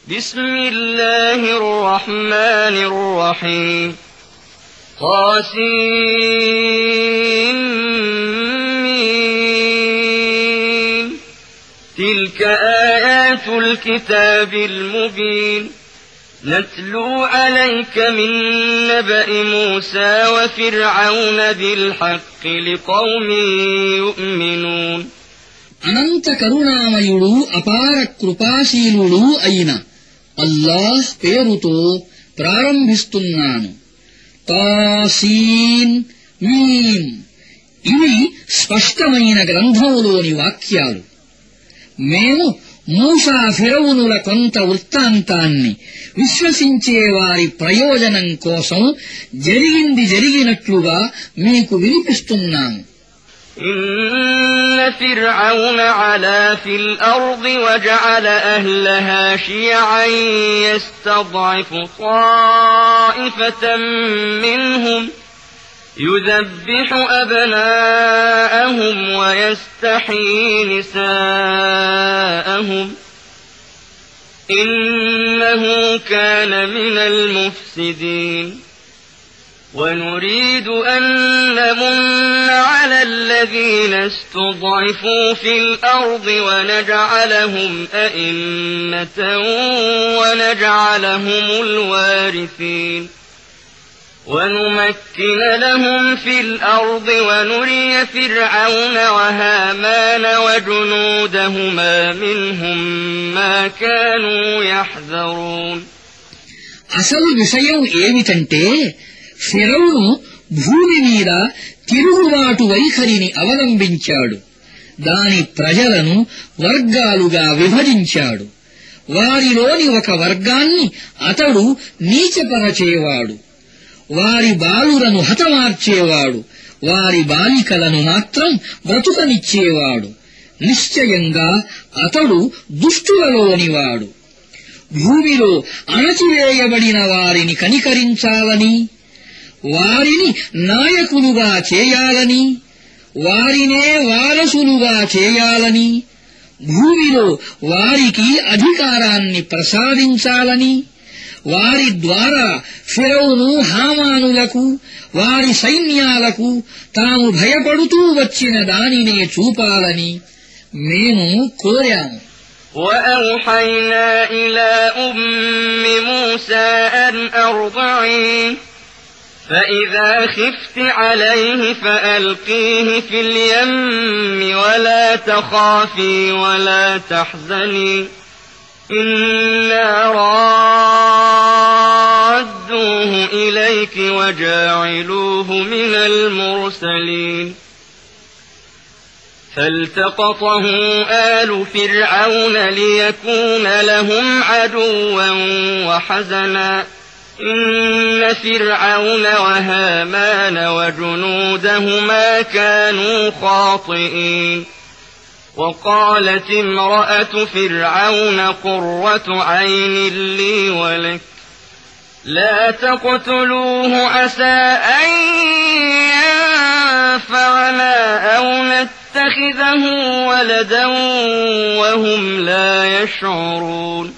بسم الله الرحمن الرحيم طاسين تلك آيات الكتاب المبين نتلو عليك من نبأ موسى وفرعون بالحق لقوم يؤمنون అనంత కరుణామయుడు అపార కృపాశీలుడు అయిన అల్లాహ్ పేరుతో ప్రారంభిస్తున్నాను. తాసీన్ మీం ఇవి స్పష్టమైన గ్రంథములోని వాక్యాలు. మేము మూసా ఫిరౌనుల కొంత వృత్తాంతాన్ని విశ్వసించే వారి ప్రయోజనం కోసం జరిగినట్లుగా మీకు వినిపిస్తున్నాము. إن فرعون علا في الأرض وجعل أهلها شيعا يستضعف طائفة منهم يذبح أبناءهم ويستحيي نساءهم إنه كان من المفسدين ونريد أن نمن على الذين استضعفوا في الأرض ونجعلهم أئمة ونجعلهم الوارثين ونمكن لهم في الأرض ونري فرعون وهامان وجنودهما منهم ما كانوا يحذرون అసలు విషయం ఏమిటంటే ఫిరౌను భూమి మీద తిరుగుబాటు వైఖరిని అవలంబించాడు. దాని ప్రజలను వర్గాలుగా విభజించాడు. వారిలోని ఒక వర్గాన్ని అతడు నీచపరచేవాడు. వారి బాలులను హతమార్చేవాడు. వారి బాలికలను మాత్రం బ్రతుకనిచ్చేవాడు. నిశ్చయంగా అతడు దుష్టులలోనివాడు. భూమిలో అణచివేయబడిన వారిని కనికరించాలని, వారిని నాయకులుగా చేయాలని, వారినే వారసులుగా చేయాలని, భూమిలో వారికి అధికారాన్ని ప్రసాదించాలని, వారి ద్వారా ఫిరౌను హామానులకు వారి సైన్యాలకు తాము భయపడుతూ వచ్చిన దానినే చూపాలని మేము కోరాము. وأوحينا إلى أم موسى أن أرضعيه فإذا خفت عليه فألقيه في اليم ولا تخافي ولا تحزني إنا رادوه إليك وجاعلوه من المرسلين فالتقطه آل فرعون ليكون لهم عدوا وحزنا إن فرعون وهامان وجنودهما كانوا خاطئين وقالت امرأة فرعون قرة عين لي ولك لا تقتلوه عسى أن ينفعنا أو نتخذه ولدا وهم لا يشعرون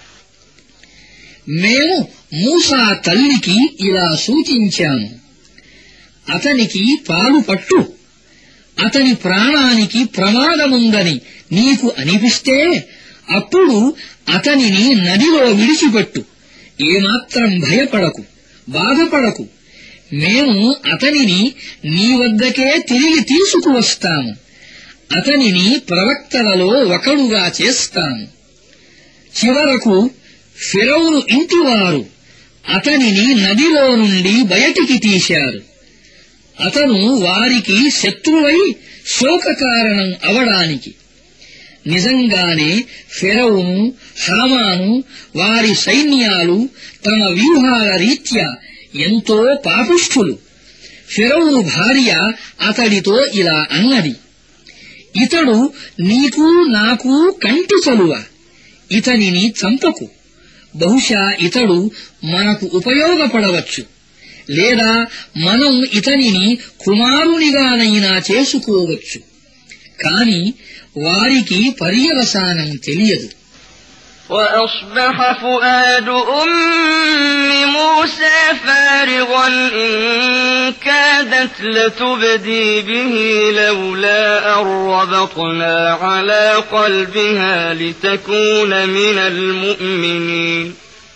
మేము మూసా తల్లికి ఇలా సూచించాము. అతనికి పాలు పట్టు. అతని ప్రాణానికి ప్రమాదముందని నీకు అనిపిస్తే అప్పుడు అతనిని నదిలో విడిచిపెట్టు. ఏమాత్రం భయపడకు, బాధపడకు. మేము అతనిని నీ వద్దకే తిరిగి తీసుకువస్తాము. అతనిని ప్రవక్తలలో ఒకడుగా చేస్తాము. చివరకు ఫిరౌను ఇంటివారు అతనిని నదిలో నుండి బయటికి తీశారు. అతను వారికి శత్రువై శోకకారణం అవడానికి. నిజంగానే ఫిరౌను, హామాను, వారి సైన్యాలు తమ వ్యూహాల రీత్యా ఎంతో పాపిష్ఠులు. ఫిరౌను భార్య అతడితో ఇలా అన్నది: ఇతడు నీకు నాకు కంటి చలువ. ఇతనిని చంపకు. బహుశా ఇతడు మనకు ఉపయోగపడవచ్చు. లేదా మనం ఇతనిని కుమారునిగానైనా చేసుకోవచ్చు. కాని వారికి పర్యవసానం తెలియదు. وأصبح فؤاد أم موسى فارغا إن كادت لتبدي به لولا أن ربطنا على قلبها لتكون من المؤمنين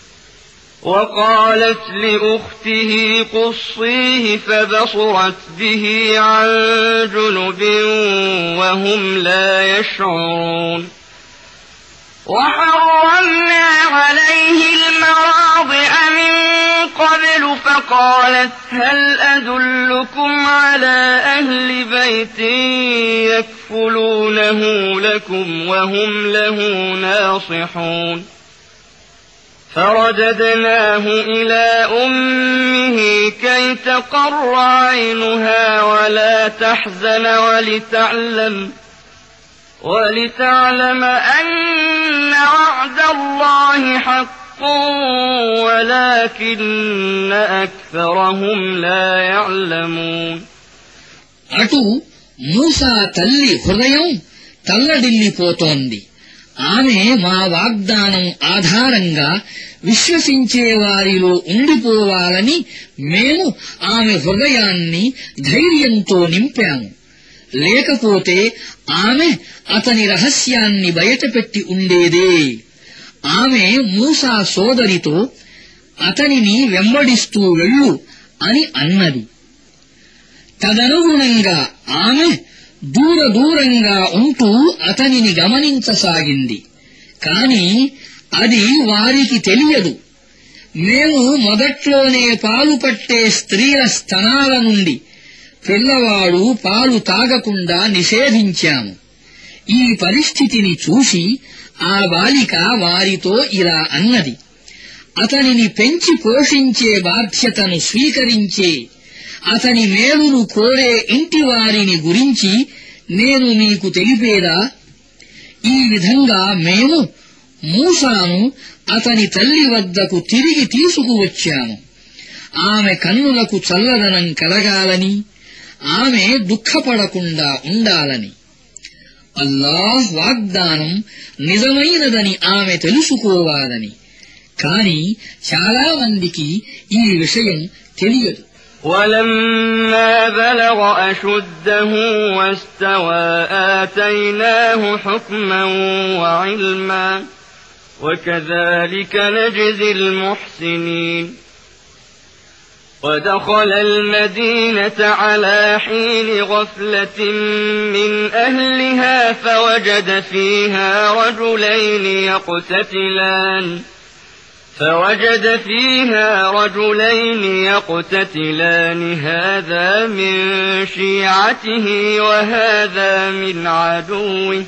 وقالت لأخته قصيه فبصرت به عن جنب وهم لا يشعرون وحرمنا عليه المراضع من قبل فقالت هل أدلكم على أهل بيت يكفلونه لكم وهم له ناصحون فرددناه إلى أمه كي تقر عينها ولا تحزن ولتعلم أن وعد الله حق ولكن أكثرهم لا يعلمون అటు మూసా తల్లి హృదయం తల్లడిల్లిపోతోంది. ఆమె మా వాగ్దానం ఆధారంగా విశ్వసించే వారిలో ఉండిపోవాలని మేము ఆమె హృదయాన్ని ధైర్యంతో నింపాము. లేకపోతే ఆమె అతని రహస్యాన్ని బయటపెట్టి ఉండేదే. ఆమె మూసా సోదరితో అతనిని వెంబడిస్తూ వెళ్ళు అని అన్నది. తదనుగుణంగా ఆమె దూరంగా ఉంటూ అతనిని గమనించసాగింది. కాని అది వారికి తెలియదు. మేము మొదట్లోనే పాలు పట్టే స్త్రీల స్తనాల నుండి పిల్లవాడు పాలు తాగకుండా నిషేధించాము. ఈ పరిస్థితిని చూసి ఆ బాలిక వారితో ఇలా అన్నది, అతనిని పెంచి పోషించే బాధ్యతను స్వీకరించే అతని మేలును కోరే ఇంటి వారిని గురించి నేను మీకు తెలిపేదా? ఈ విధంగా మేము మూసాను అతని తల్లి వద్దకు తిరిగి తీసుకువచ్చాము. ఆమె కన్నులకు చల్లదనం కలగాలని, ఆమె దుఃఖపడకుండా ఉండాలని. అల్లాహ్ వాగ్దానం నిజమైనదని ఆమె తెలుసుకోవాలని. కాని చాలా మందికి ఈ విషయం తెలియదు. ولما بلغ أشده واستوى آتيناه حكما وعلما وكذلك نجزي المحسنين ودخل المدينة على حين غفلة من أهلها فوجد فيها رجلين يقتتلان هذا من شيعته وهذا من عدوه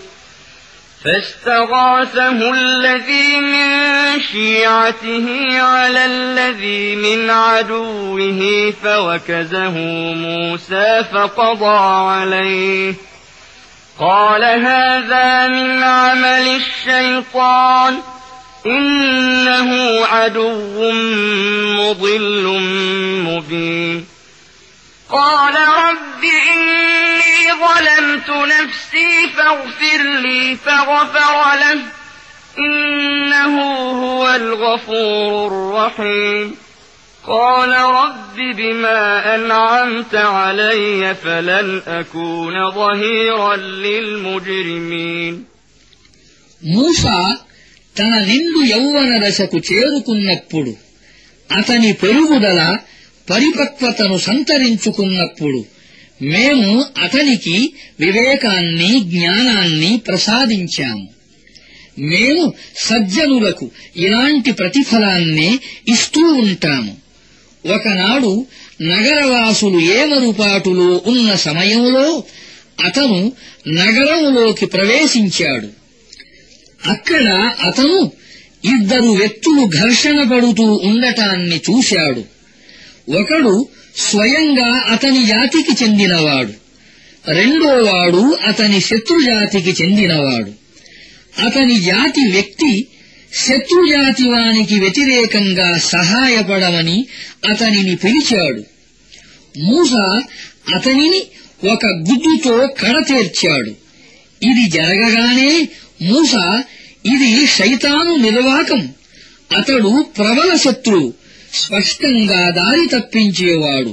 فاستغاثه الذي من شيعته على الذي من عدوه فوكزه موسى فقضى عليه قال هذا من عمل الشيطان إنه عدو مضل مبين قال رب إني ظلمت نفسي فاغفر لي فغفر له إنه هو الغفور الرحيم قال رب بما أنعمت علي فلن أكون ظهيرا للمجرمين మూసా తన నిండు యౌవన దశకు చేరుకున్నప్పుడు, అతని పెరుగుదల పరిపక్వతను సంతరించుకున్నప్పుడు మేము అతనికి వివేకాన్ని, జ్ఞానాన్ని ప్రసాదించాము. మేము సజ్జనులకు ఇలాంటి ప్రతిఫలాన్నే ఇస్తూ ఉంటాము. ఒకనాడు నగరవాసులు ఏమరుపాటులో ఉన్న సమయంలో అతను నగరంలోకి ప్రవేశించాడు. అక్కడ అతను ఇద్దరు వ్యక్తులు ఘర్షణ పడుతూ ఉండటాన్ని చూశాడు. ఒకడు స్వయంగా అతని జాతికి చెందినవాడు, రెండోవాడు అతని శత్రుజాతికి చెందినవాడు. అతని జాతి వ్యక్తి శత్రుజాతి వానికి వ్యతిరేకంగా సహాయపడమని అతనిని పిలిచాడు. మూసా అతనిని ఒక గుద్దుతో కడతేర్చాడు. ఇది జరగగానే మూసా ఇది శైతాను నిర్వాకం. అతడు ప్రబల శత్రువు, స్పష్టంగా దారి తప్పించేవాడు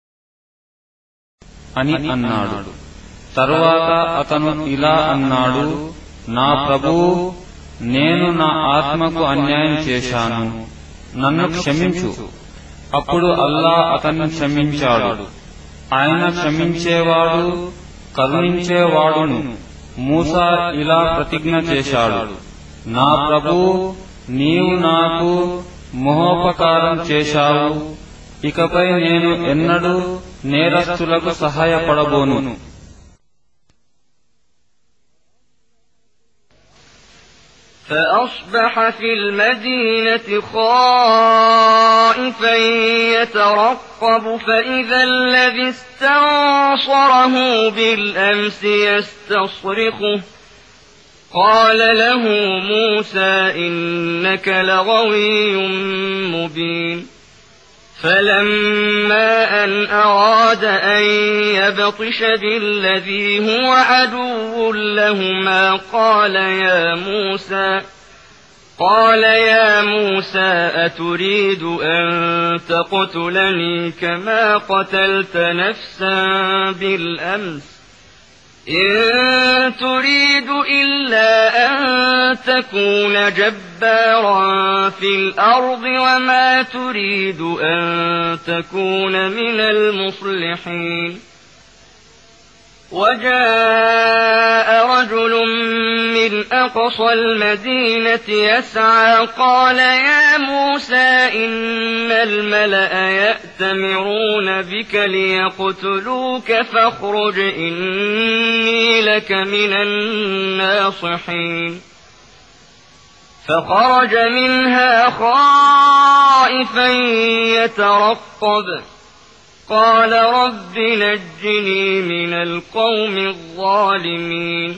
అని అన్నాడు. తరువాత అతను ఇలా అన్నాడు, నా ప్రభువు, నేను నా ఆత్మకు అన్యాయం చేశాను, నన్ను క్షమించు. అప్పుడు అల్లా అతన్ని క్షమించాడు. ఆయన క్షమించేవాడు, కరుణించేవాడును. మూసా ఇలా ప్రతిజ్ఞ చేశాడు, నా ప్రభువు, నీవు నాకు మహోపకారం చేశావు, ఇకపై నేను ఎన్నడూ నేరస్తులకు సహాయపడబోను. فأصبح في المدينة خائفا يترقب فإذا الذي استنصره بالأمس يستصرخه قال له موسى إنك لغوي مبين فلما أن أراد أن يبطش بالذي هو عدو لهما قال يا موسى أتريد أن تقتلني كما قتلت نفسا بالأمس إن تريد إلا أن تكون جبارا في الأرض وما تريد أن تكون من المصلحين وجاء رجل من أقصى المدينة يسعى قال يا موسى إن الملأ يأتمرون بك ليقتلوك فاخرج إني لك من الناصحين فخرج منها خائفا يترقب قال رب نجني من القوم الظالمين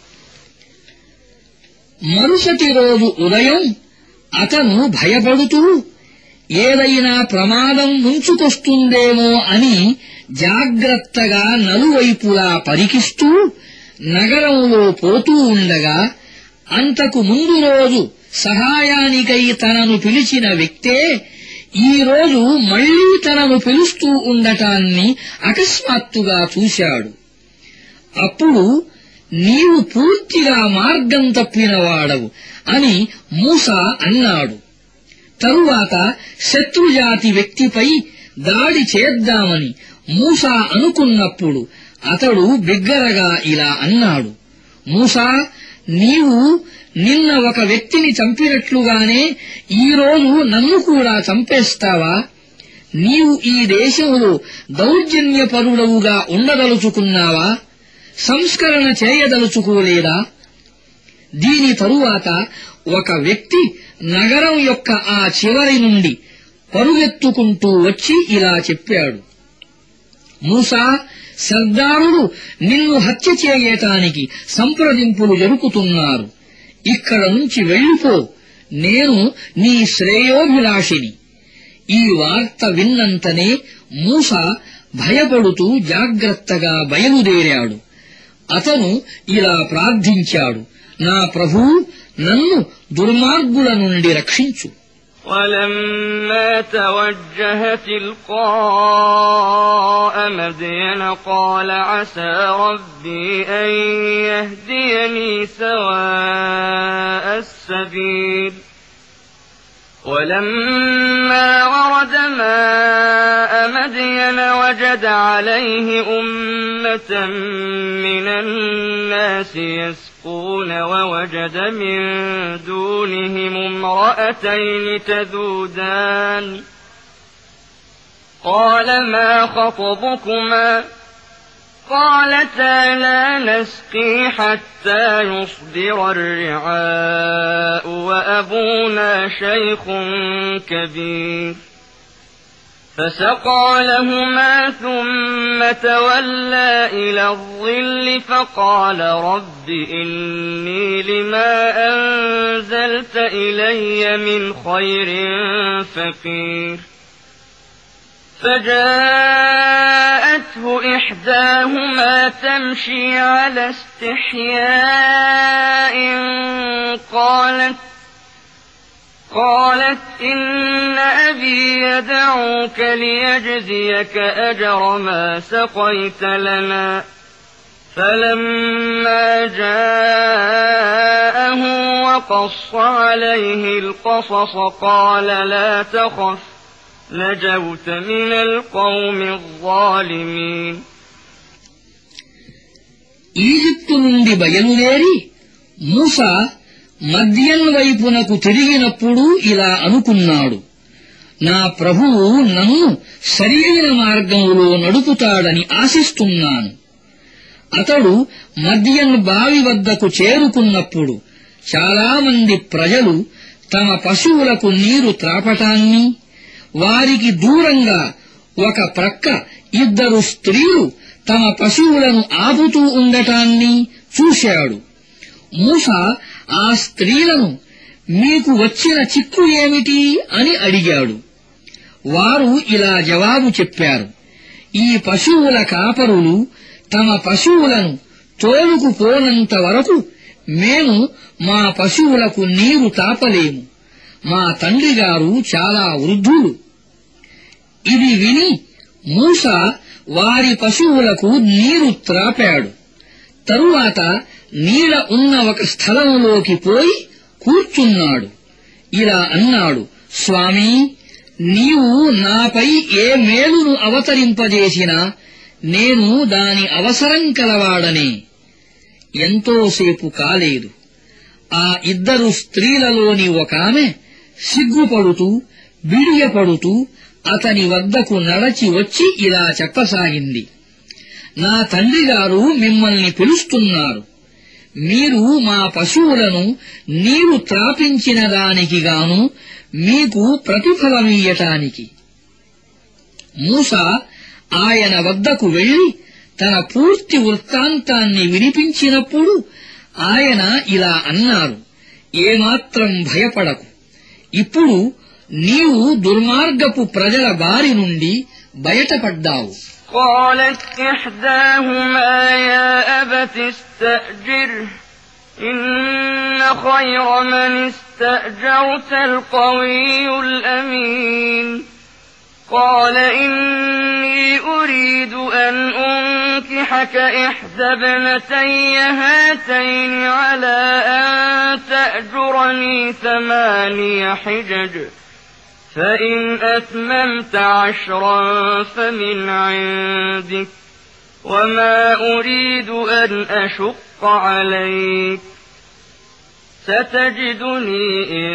మరుసటి రోజు ఉదయం అతను భయపడుతూ ఏదైనా ప్రమాదం ముంచుకొస్తుందేమో అని జాగ్రత్తగా నలువైపులా పరికిస్తూ నగరంలో పోతూ ఉండగా అంతకు ముందు రోజు సహాయానికై తనను పిలిచిన వ్యక్తే ఈ రోజు మళ్లీ తనను పిలుస్తూ ఉండటాన్ని అకస్మాత్తుగా చూశాడు. అప్పుడు నీవు పూర్తిగా మార్గం తప్పినవాడవు అని మూసా అన్నాడు. తరువాత శత్రుజాతి వ్యక్తిపై దాడి చేద్దామని మూసా అనుకున్నప్పుడు అతడు బిగ్గరగా ఇలా అన్నాడు, మూసా, నీవు నిన్న ఒక వ్యక్తిని చంపినట్లుగానే ఈరోజు నన్ను కూడా చంపేస్తావా? నీవు ఈ దేశంలో దౌర్జన్యపరుడవుగా ఉండదలుచుకున్నావా? సంస్కరణ చేయదలుచుకోలేదా? దీని తరువాత ఒక వ్యక్తి నగరం యొక్క ఆ చివరి నుండి పరుగెత్తుకుంటూ వచ్చి ఇలా చెప్పాడు, మూసా, సర్దారులు నిన్ను హత్య చేయటానికి సంప్రదింపులు జరుపుతున్నారు. ఇక్కడ నుంచి వెళ్ళిపో, నేను నీ శ్రేయోభిలాషిని. ఈ వార్త విన్నంతనే మూసా భయపడుతూ జాగ్రత్తగా బయలుదేరాడు. అతను ఇలా ప్రార్థించాడు, నా ప్రభూ, నన్ను దుర్మార్గుల నుండి రక్షించు. ولما توجه تلقاء مدين قال عسى ربي أن يهديني سواء السبيل ولما ورد ماء مدين وجد عليه أمة من الناس يسقون ووجد من دونهم امرأتين تذودان قال ما خطبكما قالتا لا نسقي حتى يصدر الرعاء وأبونا شيخ كبير فسقى لهما ثم تولى إلى الظل فقال رب إني لما أنزلت إلي من خير فقير فجاءت فحملته إحداهما تمشي على استحياء قالت إن أبي يدعوك ليجزيك أجر ما سقيت لنا فلما جاءه وقص عليه القصص قال لا تخف نجوت من القوم الظالمين. ఈజిప్టు నుండి బయలుదేరి మూసా మద్యన్ వైపునకు తిరిగినప్పుడు ఇలా అనుకున్నాడు, నా ప్రభువు నన్ను సరియైన మార్గంలో నడుపుతాడని ఆశిస్తున్నాను. అతడు మద్యన్ బావి వద్దకు చేరుకున్నప్పుడు చాలామంది ప్రజలు తమ పశువులకు నీరు త్రాపటాన్ని, వారికి దూరంగా ఒక ప్రక్క 2 స్త్రీలు తమ పశువులను ఆపుతూ ఉండటాన్ని చూశాడు. మూసా ఆ స్త్రీలను మీకు వచ్చిన చిక్కు ఏమిటి అని అడిగాడు. వారు ఇలా జవాబు చెప్పారు, ఈ పశువుల కాపరులు తమ పశువులను తోలుకుపోనంత వరకు మేము మా పశువులకు నీరు తాపలేము. మా తండ్రిగారు చాలా వృద్ధులు. ఇది విని మూసా వారి పశువులకు నీరు త్రాపాడు. తరువాత నీడ ఉన్న ఒక స్థలంలోకి పోయి కూర్చున్నాడు. ఇలా అన్నాడు, స్వామీ, నీవు నాపై ఏ మేలును అవతరింపజేసినా నేను దాని అవసరం కలవాడనే. ఎంతోసేపు కాలేదు, ఆ 2 స్త్రీలలోని ఒకామె సిగ్గుపడుతూ బిడియపడుతూ అతని వద్దకు నడచి వచ్చి ఇలా చెప్పసాగింది, నా తండ్రిగారు మిమ్మల్ని పిలుస్తున్నారు. మీరు మా పశువులను నీరు త్రాపించిన దానికి గాను మీకు ప్రతిఫలమియ్యటానికి. మూసా ఆయన వద్దకు వెళ్లి తన పూర్తి వృత్తాంతాన్ని వినిపించినప్పుడు ఆయన ఇలా అన్నారు, ఏమాత్రం భయపడకు. ఇప్పుడు నీవు దుర్మార్గపు ప్రజల బారి నుండి బయటపడ్డావు. قالت إحداهما يا أبت استأجره إن خير من استأجرت القوي الأمين قال إني أريد أن أنكحك إحدى ابنتي هاتين على أن تأجرني 8 حجج فإن أتممت 10 فمن عندك وما أريد أن أشق عليك ستجدني إن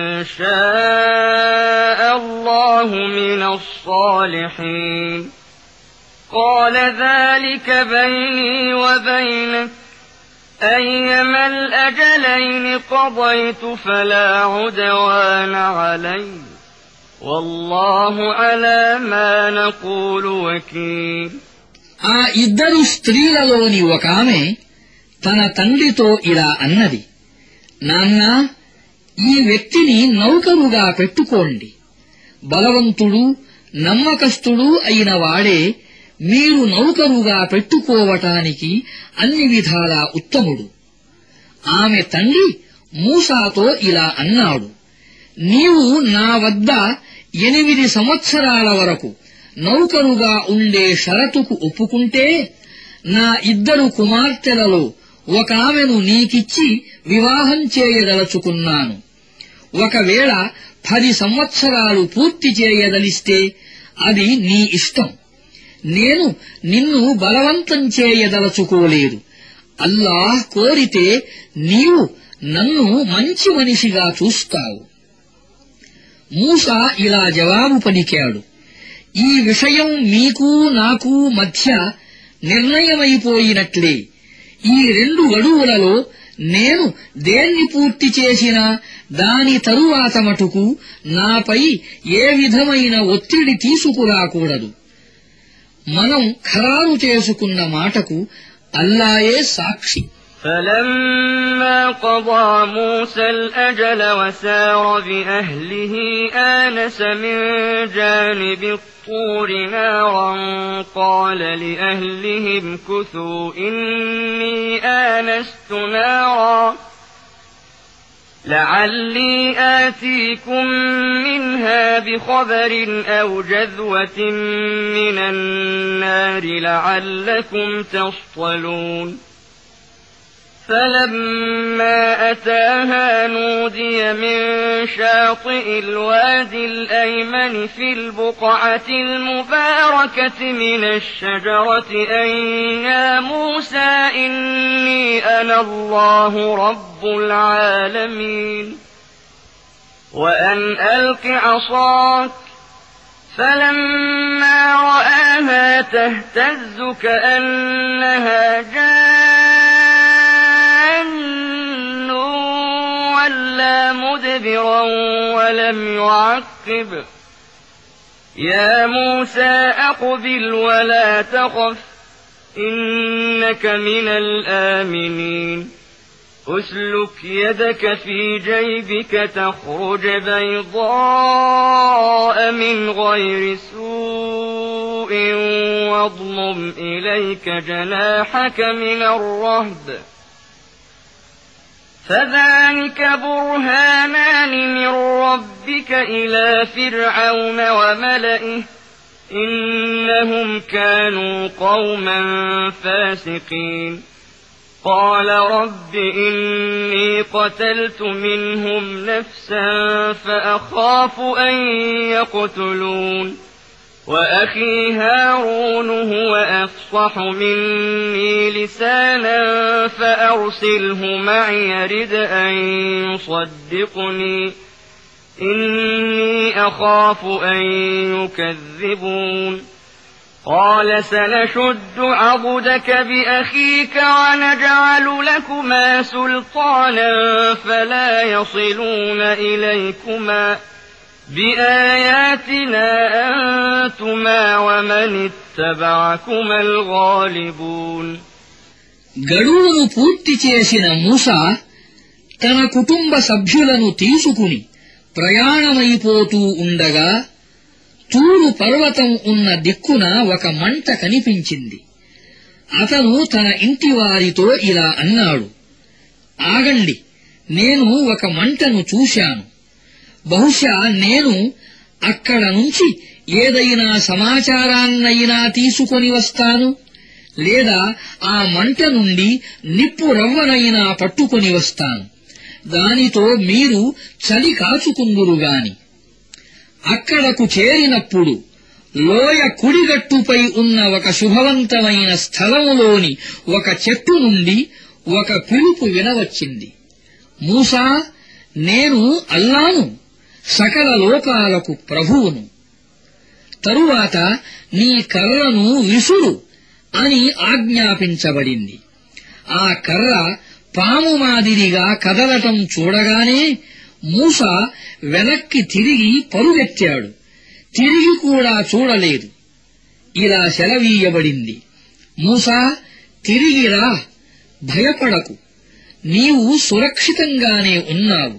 شاء الله من الصالحين قال ذلك بيني وبينك أيما الأجلين قضيت فلا عدوان علي والله على ما نقول وكيل. ఆ 2 స్త్రీలలోని ఒకామె తన తండ్రితో ఇలా అన్నది, నాన్నా, ఈ వ్యక్తిని నౌకరుగా పెట్టుకోండి. బలవంతుడు నమ్మకస్తుడు అయిన వాడే మీరు నౌకరుగా పెట్టుకోవటానికి అన్ని విధాలా ఉత్తముడు. ఆమె తండ్రి మూసాతో ఇలా అన్నాడు, నీవు నా వద్ద 8 సంవత్సరాల వరకు నౌకరుగా ఉండే షరతుకు ఒప్పుకుంటే నా 2 కుమార్తెలలో ఒకామెను నీకిచ్చి వివాహం చేయదలుచుకున్నాను. ఒకవేళ 10 సంవత్సరాలు పూర్తి చేయదలిస్తే అది నీ ఇష్టం. నేను నిన్ను బలవంతం చేయదలుచుకోలేదు. అల్లాహ్ కోరితే నీవు నన్ను మంచి మనిషిగా చూస్తావు. మూసా ఇలా జవాబు పలికాడు, ఈ విషయం మీకు నాకు మధ్య నిర్ణయమైపోయినట్లే. ఈ 2 గడువులలో నేను దేన్ని పూర్తి చేసినా దాని తరువాత మటుకు నాపై ఏ విధమైన ఒత్తిడి తీసుకురాకూడదు. మనం ఖరారు చేసుకున్న మాటకు అల్లాయే సాక్షి. فلما قضى موسى الأجل وسار بأهله آنس من جانب الطور نارا قال لأهلهم كثوا إني آنست نارا لعلي آتيكم منها بخبر أو جذوة من النار لعلكم تصطلون فلما أتاها نودي من شاطئ الوادي الأيمن في البقعة المباركة من الشجرة أن يا موسى إني أنا الله رب العالمين وأن ألق عصاك فلما رآها تهتز كأنها جان ولا مدبرا ولم يعقب يا موسى أقبل ولا تخف إنك من الآمنين أسلك يدك في جيبك تخرج بيضاء من غير سوء واضمم إليك جناحك من الرهب فذلك برهانان من ربك إلى فرعون وملئه إنهم كانوا قوما فاسقين قال رب إني قتلت منهم نفسا فأخاف أن يقتلون وأخي هارون هو أفصح مني لسانا فأرسله معي يرد أن يصدقني إني أخاف أن يكذبون قال سنشد عضدك بأخيك ونجعل لكما سلطانا فلا يصلون إليكما بآياتنا أنتما ومن اتبعكما الغالبون గడువును పూర్తి చేసిన మూసా తన కుటుంబ సభ్యులను తీసుకుని ప్రయాణమైపోతూ ఉండగా తూరు పర్వతం ఉన్న దిక్కున ఒక మంట కనిపించింది. అతను తన ఇంటివారితో ఇలా అన్నాడు, ఆగండి, నేను ఒక మంటను చూశాను. బహుశా నేను అక్కడ నుంచి ఏదైనా సమాచారాన్నైనా తీసుకొని వస్తాను, లేదా ఆ మంట నుండి నిప్పు రవ్వనైనా పట్టుకొని వస్తాను. దానితో మీరు చలి కాచుకుందురుగాని. అక్కడకు చేరినప్పుడు లోయ కుడిగట్టుపై ఉన్న ఒక శుభవంతమైన స్థలంలోని ఒక చెట్టు నుండి ఒక పిలుపు వినవచ్చింది, మూసా, నేను అల్లాను, సకల లోకాలకు ప్రభువును. తరువాత నీ కర్రను విసురు అని ఆజ్ఞాపించబడింది. ఆ కర్ర పాము మాదిరిగా కదలటం చూడగానే మూసా వెనక్కి తిరిగి పరుగెత్తాడు. తిరిగి కూడా చూడలేదు. ఇలా సెలవీయబడింది, మూసా, తిరిగి రా, భయపడకు, నీవు సురక్షితంగానే ఉన్నావు.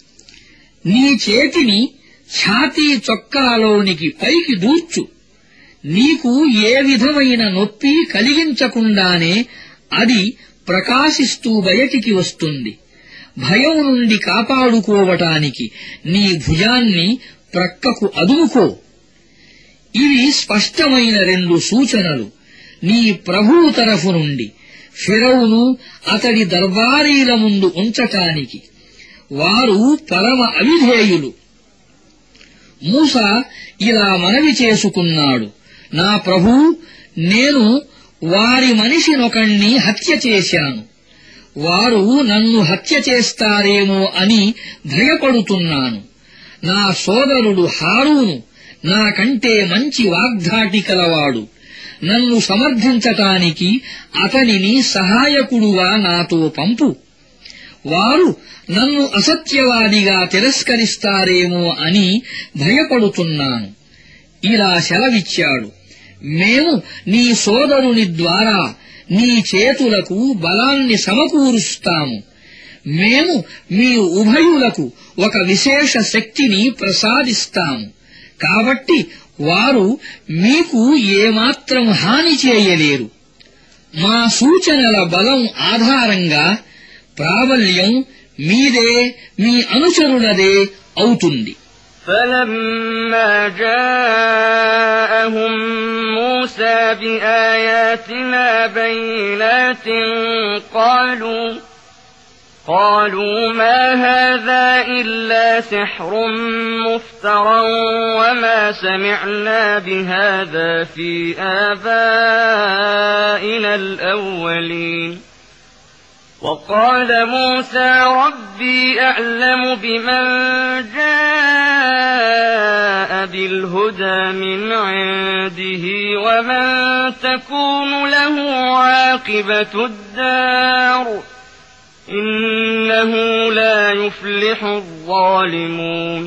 నీ చేతిని ఛాతీ చొక్కాలోనికి పైకి దూర్చు. నీకు ఏ విధమైన నొప్పి కలిగించకుండానే అది ప్రకాశిస్తూ బయటికి వస్తుంది. భయం నుండి కాపాడుకోవటానికి నీ భుజాన్ని ప్రక్కకు అదుముకో. ఇవి స్పష్టమైన 2 సూచనలు నీ ప్రభువు తరఫు నుండి ఫిరౌను అతడి దర్బారీల ముందు ఉంచటానికి. వారు పరమ అవిధేయులు. మూసా ఇలా మనవి చేసుకున్నాడు, నా ప్రభూ, నేను వారి మనిషినొకణ్ణి హత్య చేశాను. వారు నన్ను హత్య చేస్తారేమో అని భయపడుతున్నాను. నా సోదరుడు హారూను నాకంటే మంచి వాగ్ధాటి కలవాడు. నన్ను సమర్థించటానికి అతనిని సహాయకుడుగా నాతో పంపు. వారు నన్ను అసత్యవాదిగా తిరస్కరిస్తారేమో అని భయపడుతున్నాను. ఇలా సెలవిచ్చాడు, మేము నీ సోదరుని ద్వారా నీ చేతులకు బలాన్ని సమకూరుస్తాము. మేము మీ ఉభయులకు ఒక విశేష శక్తిని ప్రసాదిస్తాము. కాబట్టి వారు మీకు ఏమాత్రం హాని చేయలేరు. మా సూచనల బలం ఆధారంగా ప్రాబల్యం మీదే, మీ అనుచరులదే అవుతుంది. فلما جاءهم موسى بآياتنا بينات قالوا ما هذا إلا سحر مفترى وما سمعنا بهذا في آبائنا الأولين وقال موسى ربي أعلم بمن جاء بالهدى من عنده ومن تكون له عاقبة الدار إنه لا يفلح الظالمون.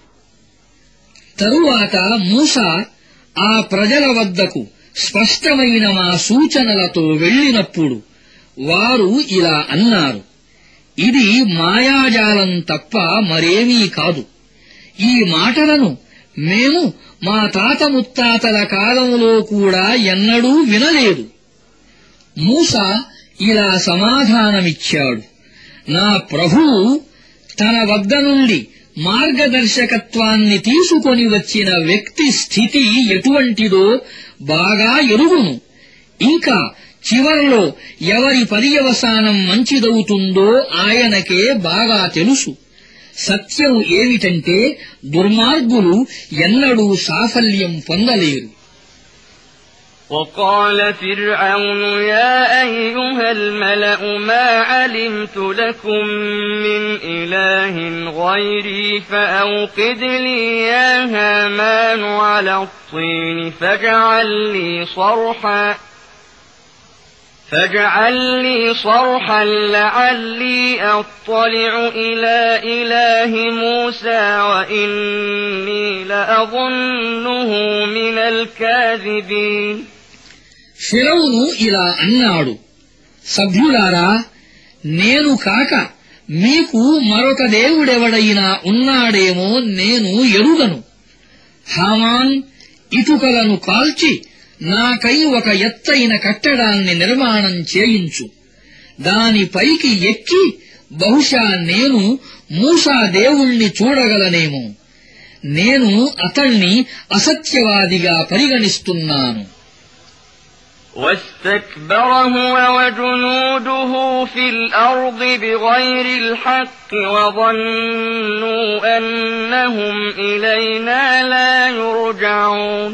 తరువాత మూసా ఆ ప్రజల వద్దకు స్పష్టమైన మా సూచనలతో వెళ్ళినప్పుడు వారు ఇలా అన్నారు, ఇది మాయాజాలం తప్ప మరేమీ కాదు. ఈ మాటలను మేము మా తాత ముత్తాతల కాలంలో కూడా ఎన్నడూ వినలేదు. మూసా ఇలా సమాధానమిచ్చాడు, నా ప్రభువు తన వద్ద నుండి మార్గదర్శకత్వాన్ని తీసుకొని వచ్చిన వ్యక్తి స్థితి ఎటువంటిదో బాగా ఎరుగును. ఇంకా చివర్లో ఎవరి పర్యవసానం మంచిదవుతుందో ఆయనకే బాగా తెలుసు. సత్యం ఏమిటంటే దుర్మార్గులు ఎన్నడూ సాఫల్యం పొందలేరు. وقال فرعون يا أيها الملأ ما علمت لكم من إله غيري فأوقد لي يا هامان على الطين فاجعل لي صرحا لعلي أطلع إلى إله موسى وإني لأظنه من الكاذبين. ఫిరౌను ఇలా అన్నాడు, సభ్యులారా, నేను కాక మీకు మరొక దేవుడెవడైనా ఉన్నాడేమో నేను ఎరుగను. హామాన్ ఇటుకలను కాల్చి నాకై ఒక ఎత్తైన కట్టడాన్ని నిర్మాణం చేయించు. దానిపైకి ఎక్కి బహుశా నేను మూసా దేవుణ్ణి చూడగలనేమో. నేను అతణ్ణి అసత్యవాదిగా పరిగణిస్తున్నాను. واستكبر هو وجنوده في الأرض بغير الحق وظنوا أنهم إلينا لا يرجعون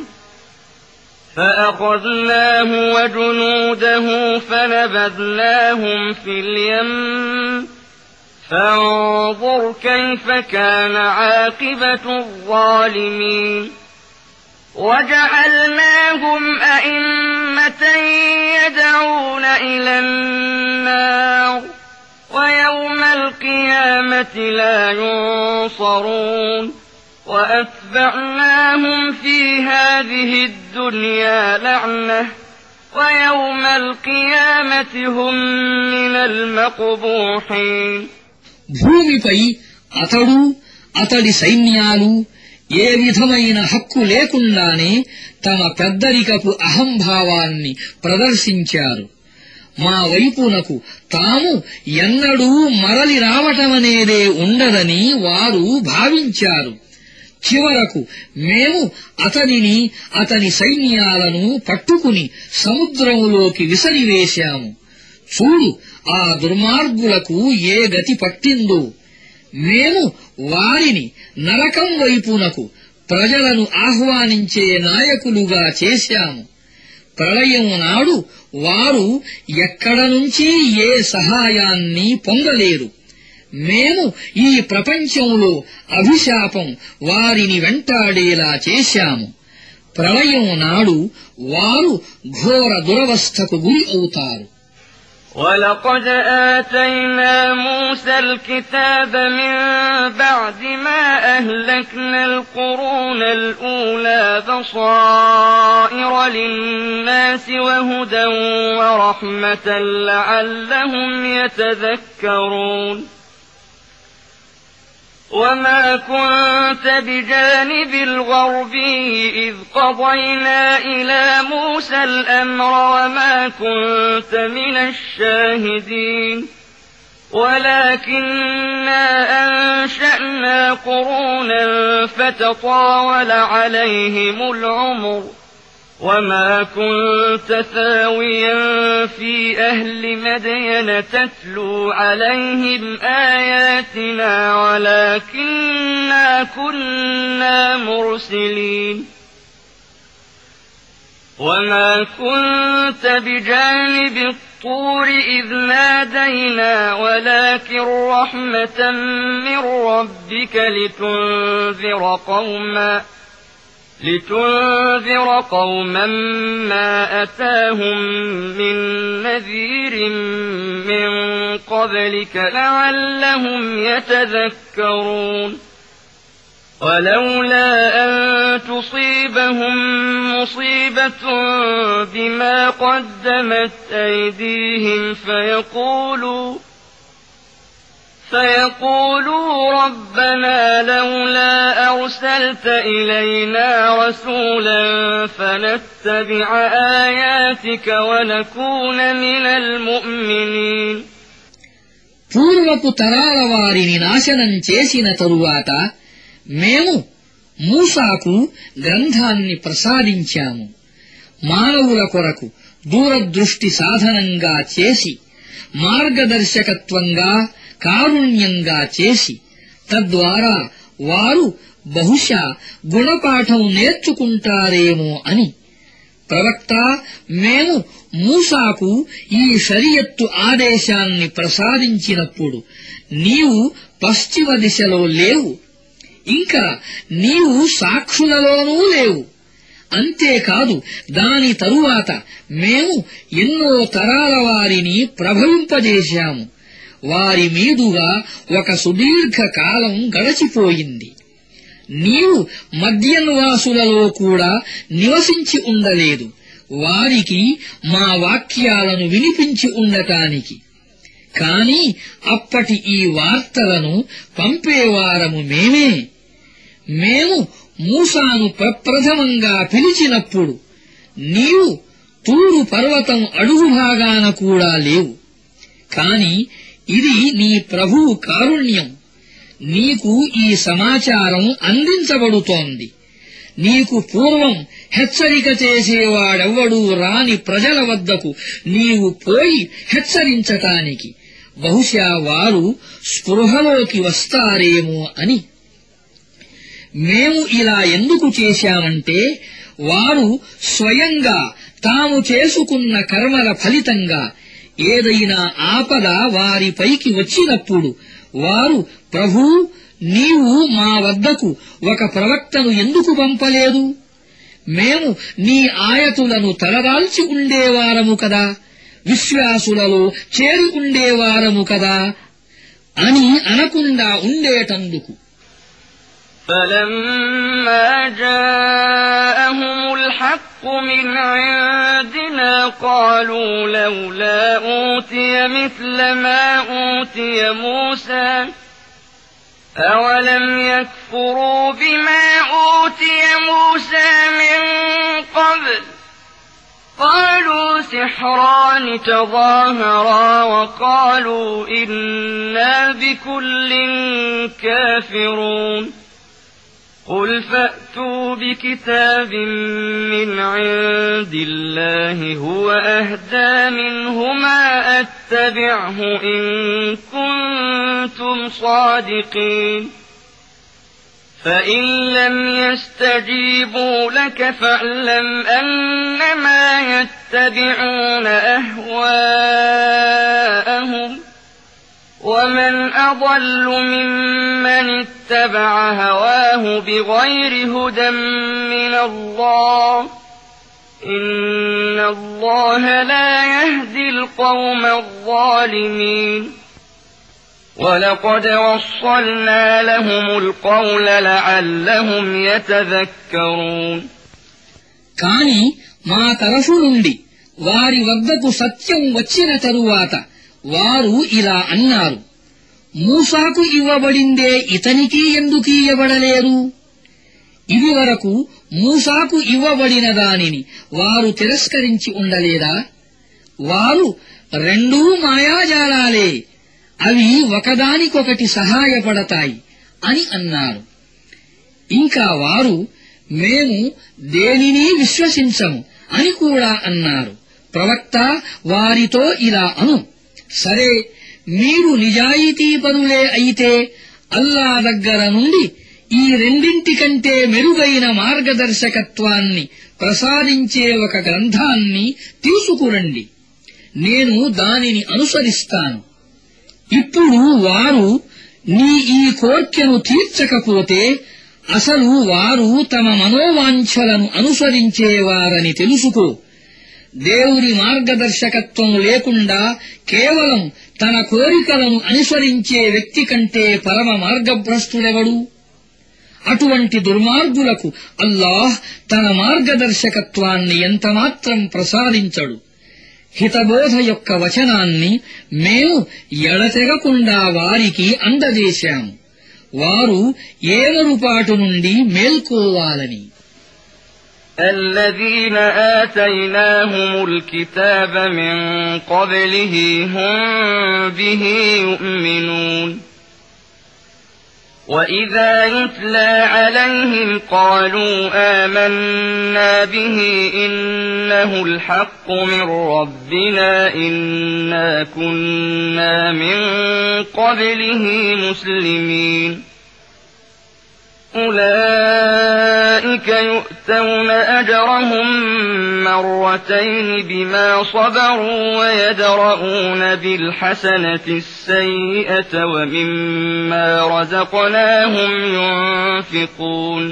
فأخذناه وجنوده فنبذناهم في اليم فانظر كيف كان عاقبة الظالمين. وجعلناهم أئمة يدعون إلى النار ويوم القيامة لا ينصرون وأتبعناهم في هذه الدنيا لعنة ويوم القيامة هم من المقبوحين. భూమిపై అతడు అతడి సైన్యాలు ఏ విధమైన హక్కు లేకుండానే తమ పెద్దరికపు అహంభావాన్ని ప్రదర్శించారు. మా వైపునకు తాము ఎన్నడూ మరలి రావటమనేదే ఉండదని వారు భావించారు. చివరకు మేము అతనిని అతని సైన్యాలను పట్టుకుని సముద్రములోకి విసిరివేశాము. చూడు, ఆ దుర్మార్గులకు ఏ గతి పట్టిందో. మేము వారిని నరకం వైపునకు ప్రజలను ఆహ్వానించే నాయకులుగా చేశాము. ప్రళయం నాడు వారు ఎక్కడ నుంచి ఏ సహాయాన్ని పొందలేరు. మేము ఈ ప్రపంచంలో అభిశాపం వారిని వెంటాడేలా చేశాము. ప్రళయం నాడు వారు ఘోర దురవస్థకు గురి అవుతారు. ولقد آتينا موسى الكتاب من بعد ما أهلكنا القرون الأولى بصائر للناس وهدى ورحمة لعلهم يتذكرون وما كنت بجانب الغربي إذ قضينا إلى موسى الأمر وما كنت من الشاهدين ولكننا أنشأنا قرونا فتطاول عليهم العمر وما كنت ثاويا في أهل مدين تتلو عليهم آياتنا ولكننا كنا مرسلين وما كنت بجانب الطور إذ نادينا ولكن رحمة من ربك لتنذر قوما ما أتاهم من نذير من قبلك لعلهم يتذكرون ولولا أن تصيبهم مصيبة بما قدمت أيديهم فيقولوا ربنا لولا أرسلت إلينا رسولا فنتبع آياتك ونكون من المؤمنين పూర్వపు తరాల వారిని నాశనం చేసిన తరువాత మేము మూసాకు గ్రంథాన్ని ప్రసాదించాము మానవుల కొరకు దూరదృష్టి సాధనంగా చేసి మార్గదర్శకత్వంగా కారుణ్యంగా చేసి తద్వారా వారు బహుశా గుణపాఠం నేర్చుకుంటారేమో అని ప్రవక్త మేము మూసాకు ఈ షరియత్తు ఆదేశాన్ని ప్రసాదించినప్పుడు నీవు పశ్చిమ దిశలో లేవు ఇంకా నీవు సాక్షులలోనూ లేవు అంతేకాదు దాని తరువాత మేము ఎన్నో తరాల వారిని ప్రభవింపజేశాము వారి మీదుగా ఒక సుదీర్ఘ కాలం గడచిపోయింది నీవు మద్యన్వాసులలో కూడా నివసించి ఉండలేదు వారికి మా వాక్యాలను వినిపించి ఉండటానికి కాని అప్పటి ఈ వార్తలను పంపేవారము మేమే మేము మూసాను ప్రప్రథమంగా పిలిచినప్పుడు నీవు తూరు పర్వతం అడుగు భాగాన కూడా లేవు కాని ఇది నీ ప్రభువు కారుణ్యం నీకు ఈ సమాచారం అందించబడుతోంది నీకు పూర్వం హెచ్చరిక చేసేవాడెవ్వడూ రాని ప్రజల వద్దకు నీవు పోయి హెచ్చరించటానికి బహుశా వారు స్పృహలోకి వస్తారేమో అని మేము ఇలా ఎందుకు చేశామంటే వారు స్వయంగా తాము చేసుకున్న కర్మల ఫలితంగా ఏదైనా ఆపద వారిపైకి వచ్చినప్పుడు వారు ప్రభూ నీవు మా వద్దకు ఒక ప్రవక్తను ఎందుకు పంపలేదు మేము నీ ఆయతులను తలదాల్చి ఉండేవారము కదా విశ్వాసులలో చేరి ఉండేవారము కదా అని అనకుండా ఉండేటందుకు فَلَمَّا جَاءَهُمُ الْحَقُّ مِنْ عِندِنَا قَالُوا لَوْلَا أُوتِيَ مِثْلَ مَا أُوتِيَ مُوسَى أَوَلَمْ يَكْفُرُوا بِمَا أُوتِيَ مُوسَى مِنْ قَبْلُ قَالُوا سِحْرَانِ تَظَاهَرَا وَقَالُوا إِنَّا بِكُلٍّ كَافِرُونَ قُلْ فَأْتُوا بِكِتَابٍ مِّنْ عِندِ اللَّهِ هُوَ أَهْدَىٰ مِنْهُمَا أَتَّبِعْهُ إِن كُنتُمْ صَادِقِينَ فَإِن لَّمْ يَسْتَجِيبُوا لَكَ فَاعْلَمْ أَنَّمَا يَتَّبِعُونَ أَهْوَاءَهُمْ وَمَنْ أَضَلُّ مِمَّنِ اتَّبَعَ هَوَاهُ بِغَيْرِ هُدًى مِّنَ اللَّهِ إن الله لا يهدي القوم الظالمين ولقد وصلنا لهم القول لعلهم يتذكرون కాని మా తరఫు నుండి వారి వద్దకు సత్యం వచ్చిన తరువాత వారు ఇలా అన్నారు, మూసాకు ఇవ్వబడిందే ఇతనికి ఎందుకు ఇవ్వబడలేరు? ఇది వరకు మూసాకు ఇవ్వబడిన దానిని వారు తిరస్కరించి ఉండలేదా? వారు రెండూ మాయాజాలాలే, అవి ఒకదానికొకటి సహాయపడతాయి అని అన్నారు. ఇంకా వారు మేము దేనిని విశ్వసించము అని కూడా అన్నారు. ప్రవక్త వారితో ఇలా అను, సరే, మీరు నిజాయితీపరులే అయితే అల్లా దగ్గర నుండి ఈ రెండింటికంటే మెరుగైన మార్గదర్శకత్వాన్ని ప్రసాదించే ఒక గ్రంథాన్ని తీసుకురండి, నేను దానిని అనుసరిస్తాను. ఇప్పుడు వారు నీ ఈ కోర్కెను తీర్చకపోతే అసలు వారు తమ మనోవాంఛలను అనుసరించేవారని తెలుసుకో. దేవుని మార్గదర్శకత్వం లేకుండా కేవలం తన కోరికలను అనుసరించే వ్యక్తి కంటే పరమ మార్గభ్రష్టుడెవడు? అటువంటి దుర్మార్గులకు అల్లాహ్ తన మార్గదర్శకత్వాన్ని ఎంతమాత్రం ప్రసాదించడు. హితబోధ యొక్క వచనాన్ని మేము ఎడతెగకుండా వారికి అందజేశాము, వారు ఏమరుపాటు నుండి మేల్కోవాలని. الذين آتيناهم الكتاب من قبله هم به يؤمنون وإذا يتلى عليهم قالوا آمنا به إنه الحق من ربنا إنا كنا من قبله مسلمين أولئك يؤتون أجرهم مرتين بما صبروا ويدرؤون بالحسنة السيئة ومما رزقناهم ينفقون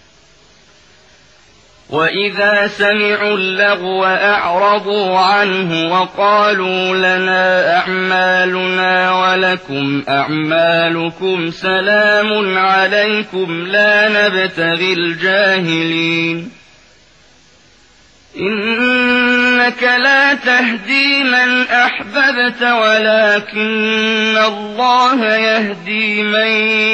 وإذا سمعوا اللغو أعرضوا عنه وقالوا لنا أعمالنا ولكم أعمالكم سلام عليكم لا نبتغي الجاهلين إنك لا تهدي من أحببت ولكن الله يهدي من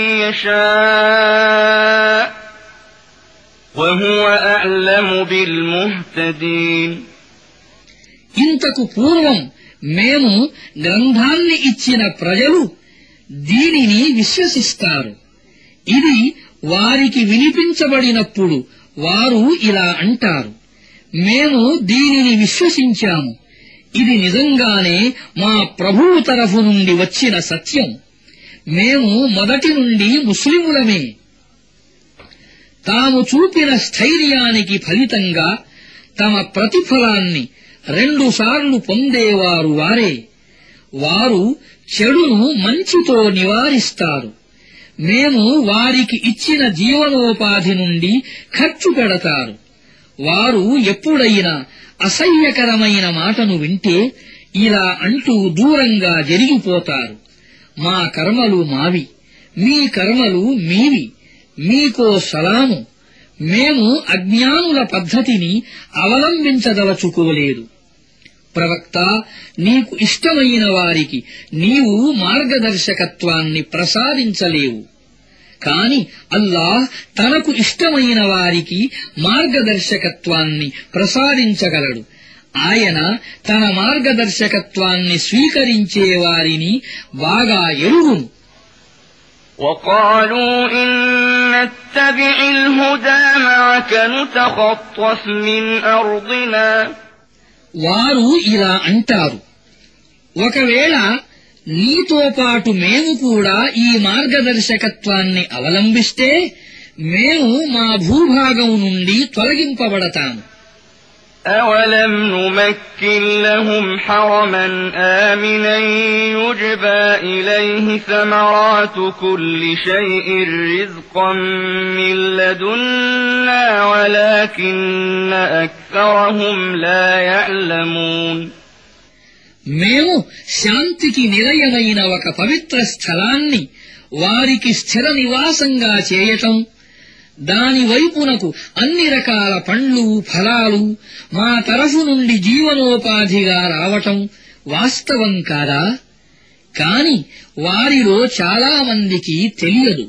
يشاء وهو أعلم بالمهتدين. ఇంతకు పూర్వం మేము గ్రంథాన్ని ఇచ్చిన ప్రజలు దీనిని విశ్వసిస్తారు. ఇది వారికి వినిపించబడినప్పుడు వారు ఇలా అంటారు, మేము దీనిని విశ్వసించాము, ఇది నిజంగానే మా ప్రభువు తరఫు నుండి వచ్చిన సత్యం, మేము మొదటి నుండి ముస్లిములమే. తాము చూపిన స్థైర్యానికి ఫలితంగా తమ ప్రతిఫలాన్ని 2 సార్లు పొందేవారు వారే. వారు చెడును మంచితో నివారిస్తారు. మేము వారికి ఇచ్చిన జీవనోపాధి నుండి ఖర్చు పెడతారు. వారు ఎప్పుడైనా అసహ్యకరమైన మాటను వింటే ఇలా అంటూ దూరంగా జరిగిపోతారు, మా కర్మలు మావి, మీ కర్మలు మీవి, మీకో సలాము, మేము అజ్ఞానుల పద్ధతిని అవలంబించదలచుకోలేదు. ప్రవక్త, నీకు ఇష్టమైన వారికి నీవు మార్గదర్శకత్వాన్ని ప్రసాదించలేవు, కాని అల్లాహ్ తనకు ఇష్టమైన వారికి మార్గదర్శకత్వాన్ని ప్రసాదించగలడు. ఆయన తన మార్గదర్శకత్వాన్ని స్వీకరించే వారిని బాగా ఎరుగును. وقالوا إن نتبع الهدى معك نتخطف من أرضنا వారు ఇలా అంటారు, ఒకవేళ నీతో పాటు మేము కూడా ఈ మార్గదర్శకత్వాన్ని అవలంబిస్తే మేము మా భూభాగం నుండి తొలగింపబడతాము. أَوَلَمْ نُمَكِّنْ لَهُمْ حَرَمًا آمِنًا يُجْبَى إِلَيْهِ ثَمَرَاتُ كُلِّ شَيْءٍ رِزْقًا مِّن لَّدُنَّا وَلَٰكِنَّ أَكْثَرَهُمْ لَا يَعْلَمُونَ మేము శాంతికి నిలయమైన ఒక పవిత్ర స్థలాన్ని వారికి స్థిర నివాసంగా చేయటం, దాని వైపునకు అన్ని రకాల పండ్లు ఫలాలు మా తరఫు నుండి జీవనోపాధిగా రావటం వాస్తవం కాదా? కాని వారిలో చాలా మందికి తెలియదు.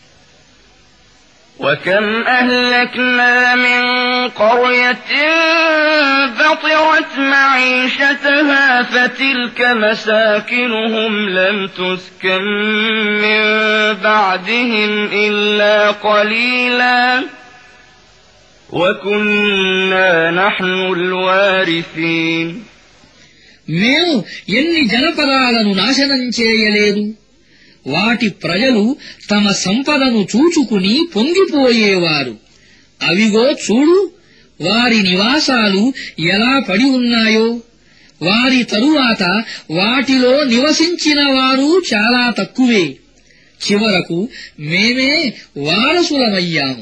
وَكَمْ أَهْلَكْنَا مِنْ قَرْيَةٍ بَطِرَتْ مَعِيشَتَهَا فَتِلْكَ مَسَاكِنُهُمْ لَمْ تُسْكَنْ مِنْ بَعْدِهِمْ إِلَّا قَلِيلًا وَكُنَّا نَحْنُ الْوَارِثِينَ మేము ఎన్ని జనపదాలను నాశనం చేయలేదు. వాటి ప్రజలు తమ సంపదను చూచుకుని పొంగిపోయేవారు. అవిగో చూడు, వారి నివాసాలు ఎలా పడి ఉన్నాయో. వారి తరువాత వాటిలో నివసించిన వారు చాలా తక్కువే. చివరకు మేమే వారసులమయ్యాము.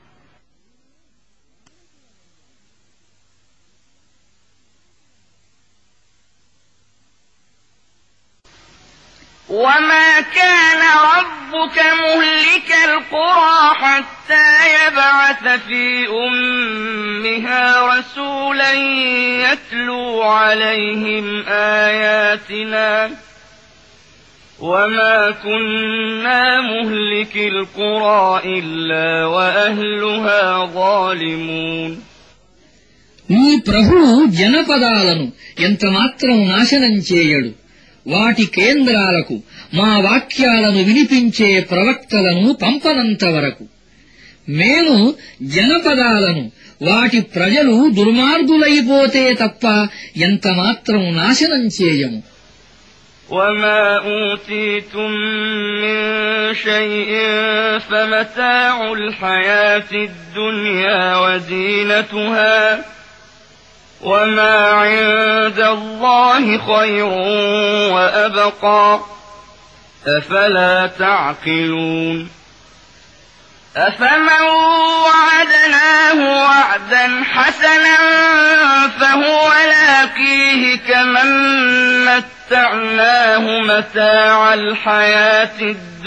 وَمَا كَانَ رَبُّكَ مُهْلِكَ الْقُرَىٰ حَتَّىٰ يَبْعَثَ فِي أُمِّهَا رَسُولًا يَتْلُو عَلَيْهِمْ آيَاتِنَا وَمَا كُنَّا مُهْلِكِي الْقُرَىٰ إِلَّا وَأَهْلُهَا ظَالِمُونَ నీ ప్రభువు జనపదాలను ఎంతమాత్రం నాశనం చేయడు. వాటి కేంద్రాలకు మా వాక్యాలను వినిపించే ప్రవక్తలను పంపనంత వరకు మేము జనపదాలను వాటి ప్రజలు దుర్మార్గులైపోతే తప్ప ఎంతమాత్రం నాశనం చేయము. وَمَا أُوتِيتُم مِّن شَيْءٍ فَمَتَاعُ الْحَيَاةِ الدُّنْيَا وَزِينَتُهَا وَمَا عِندَ اللَّهِ خَيْرٌ وَأَبْقَىٰ أَفَلَا تَعْقِلُونَ أَفَمَن وَعَدْنَاهُ وَعْدًا حَسَنًا فَهُوَ لَاقِيهِ كَمَن مَّتَّعْنَاهُ مَتَاعَ الْحَيَاةِ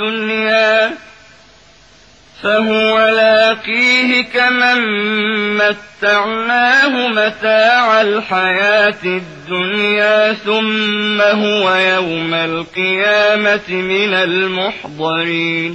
الدُّنْيَا ثُمَّ هُوَ يَوْمَ الْقِيَامَةِ مِنَ الْمُحْضَرِينَ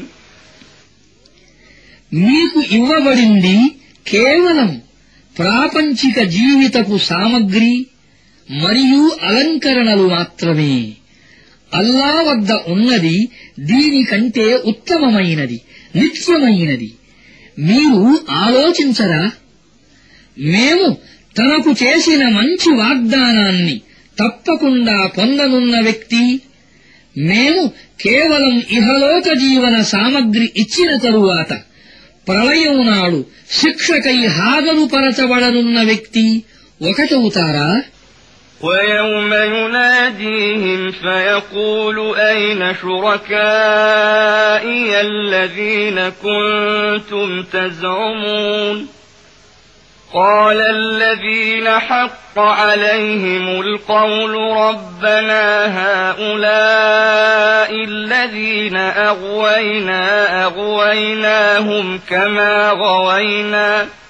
మీకు ఇవ్వబడింది కేవలం ప్రాపంచిక జీవితపు సామగ్రి మరియు అలంకరణలు మాత్రమే. అల్లా వద్ద ఉన్నది దీనికంటే ఉత్తమమైనది, నిత్యమైనది. మీరు ఆలోచించరా? మేము తనకు చేసిన మంచి వాగ్దానాన్ని తప్పకుండా పొందనున్న వ్యక్తి, మేము కేవలం ఇహలోక జీవన సామగ్రి ఇచ్చిన తరువాత ప్రళయం నాడు శిక్షకై హాజరుపరచబడనున్న వ్యక్తి ఒకటవుతారా? وَيَوْمَ يُنَادِيهِمْ فَيَقُولُ أَيْنَ شُرَكَائِيَ الَّذِينَ كُنتُمْ تَزْعُمُونَ قَالَ الَّذِينَ حَقَّ عَلَيْهِمُ الْقَوْلُ رَبَّنَا هَٰؤُلَاءِ الَّذِينَ أَغْوَيْنَاهُمْ كَمَا غَوَيْنَا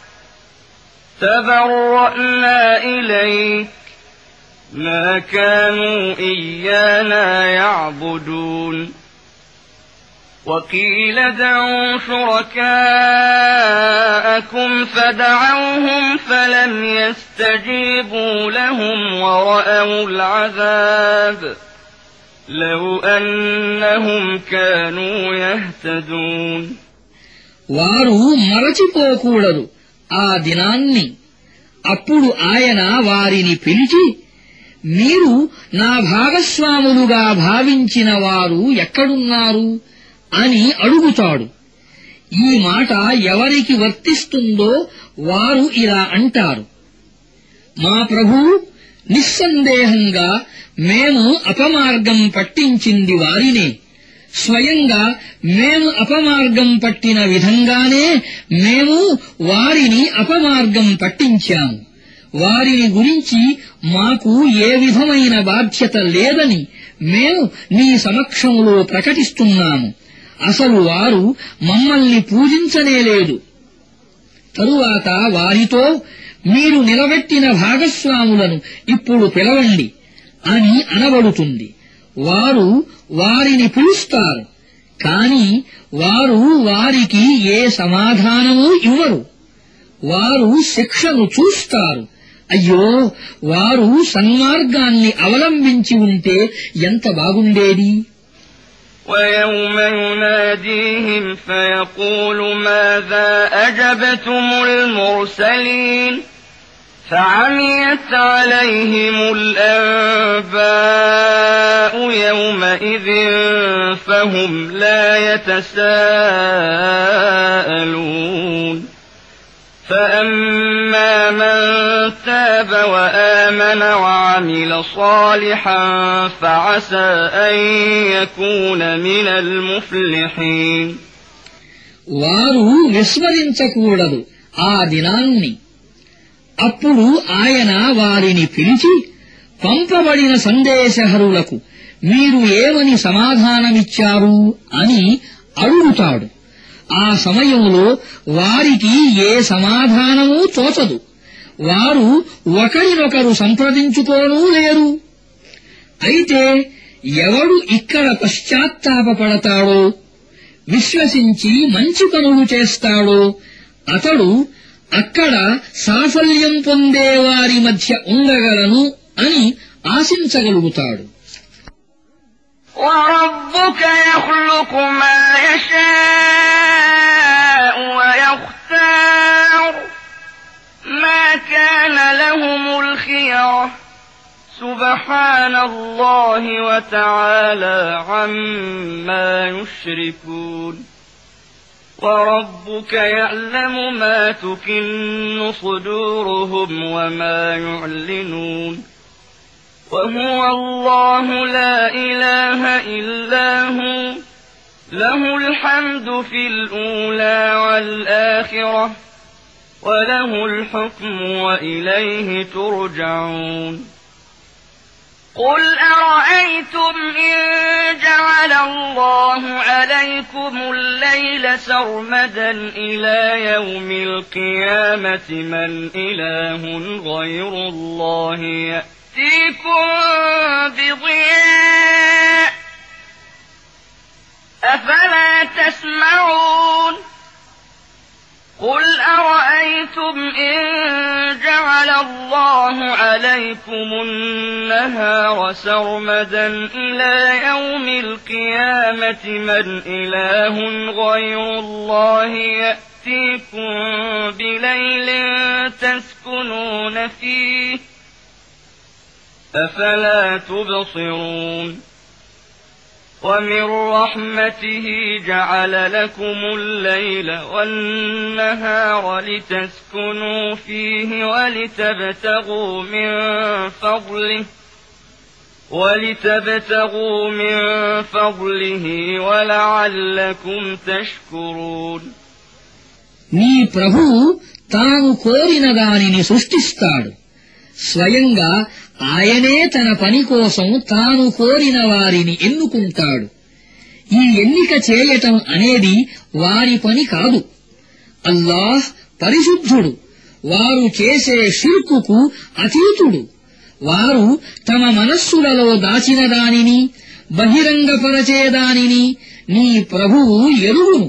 تَبَرَّأْنَا إِلَيْكَ مَا كَانُوا إِيَّانَا يَعْبُدُونَ وَقِيلَ ادْعُوا شُرَكَاءَكُمْ فَدَعَوْهُمْ فَلَمْ يَسْتَجِيبُوا لَهُمْ وَرَأَوُا الْعَذَابَ لَوْ أَنَّهُمْ كَانُوا يَهْتَدُونَ వారు మరచిపోకూడదు ఆ దినాన్ని. అప్పుడు ఆయన వారిని పిలిచి, మీరు నా భాగస్వాములుగా భావించిన వారు ఎక్కడున్నారు అని అడుగుతాడు. ఈ మాట ఎవరికి వర్తిస్తుందో వారు ఇలా అంటారు, మా ప్రభువు, నిస్సందేహంగా మేము అపమార్గం పట్టించింది వారినే. స్వయంగా మేము అపమార్గం పట్టిన విధంగానే మేము వారిని అపమార్గం పట్టించాము. వారిని గురించి మాకు ఏ విధమైన బాధ్యత లేదని మేము నీ సమక్షంలో ప్రకటిస్తున్నాము. అసలు వారు మమ్మల్ని పూజించనేలేదు. తరువాత వారితో, మీరు నిలబెట్టిన భాగస్వాములను ఇప్పుడు పిలవండి అని అనబడుతుంది. వారు వారిని పిలుస్తారు, కాని వారు వారికి ఏ సమాధానమూ ఇవ్వరు. వారు శిక్షను చూస్తారు. అయ్యో, వారు సన్మార్గాన్ని అవలంబించి ఉంటే ఎంత బాగుండేది. وَيَوْمَ يُنَادِيهِمْ فَيَقُولُ مَاذَا أَجَبْتُمُ الْمُرْسَلِينَ فَعَمِيَتْ عَلَيْهِمُ الْأَنبَاءُ يَوْمَئِذٍ فَهُمْ لَا يَتَسَاءَلُونَ فَأَمَّا مَن تَابَ وَآمَنَ وَعَمِلَ صَالِحًا فَعَسَىٰ أَن يَكُونَ مِنَ الْمُفْلِحِينَ. వారు విస్మరించకూడదు ఆ దినాన్ని. అప్పుడు ఆయన వారిని పిలిచి, పంపబడిన సందేశహరులకు మీరు ఏమని సమాధానమిచ్చారు అని అడుగుతాడు. ఆ సమయంలో వారికి ఏ సమాధానమూ తోచదు. వారు ఒకరినొకరు సంప్రదించుకోనూ లేరు. అయితే ఎవడు ఇక్కడ పశ్చాత్తాపపడతాడో, విశ్వసించి మంచి పనులు చేస్తాడో అతడు అక్కడ సాఫల్యం పొందేవారి మధ్య ఉండగలను అని ఆశించగలుగుతాడు. وَرَبُّكَ يَخْلُقُ مَا يَشَاءُ وَيَخْتَارُ مَا كَانَ لَهُمُ الْخِيَرَةُ سُبْحَانَ اللَّهِ وَتَعَالَى عَمَّا يُشْرِكُونَ. وَرَبُّكَ يَعْلَمُ مَا تُكِنُّ صُدُورُهُمْ وَمَا يُعْلِنُونَ وَهُوَ اللَّهُ لَا إِلَٰهَ إِلَّا هُوَ لَهُ الْحَمْدُ فِي الْأُولَىٰ وَالْآخِرَةِ وَلَهُ الْحُكْمُ وَإِلَيْهِ تُرْجَعُونَ. قُلْ أَرَأَيْتُمْ إِن جَعَلَ اللَّهُ عَلَيْكُمُ اللَّيْلَ سَرْمَدًا إِلَىٰ يَوْمِ الْقِيَامَةِ مَنْ إِلَٰهٌ غَيْرُ اللَّهِ يَأْتِيكُم بِضِيَاءٍ أَفَلَا تَسْمَعُونَ. قُلْ أَرَأَيْتُمْ إِن جَعَلَ اللَّهُ عَلَيْكُمُ النَّهَارَ سَرْمَدًا إِلَىٰ يَوْمِ الْقِيَامَةِ مَنْ إِلَٰهٌ غَيْرُ اللَّهِ يَأْتِيكُم بِلَيْلٍ تَسْكُنُونَ فِيهِ أَفَلَا تُبْصِرُونَ. وَمِن رَّحْمَتِهِ جَعَلَ لَكُمُ اللَّيْلَ وَالنَّهَارَ لِتَسْكُنُوا فِيهِ وَلِتَبْتَغُوا مِن فَضْلِهِ وَلَعَلَّكُمْ تَشْكُرُونَ. నీ ప్రభువు తాను కోరిన దానిని సృష్టిస్తాడు. స్వయంగా ఆయనే తన పని కోసం తాను కోరిన వారిని ఎన్నుకుంటాడు. ఈ ఎన్నిక చేయటం అనేది వారి పని కాదు. అల్లాహ్ పరిశుద్ధుడు, వారు చేసే షిర్కుకు అతీతుడు. వారు తమ మనస్సులలో దాచిన దానిని, బహిరంగపరచేదానిని నీ ప్రభువు ఎరుగును.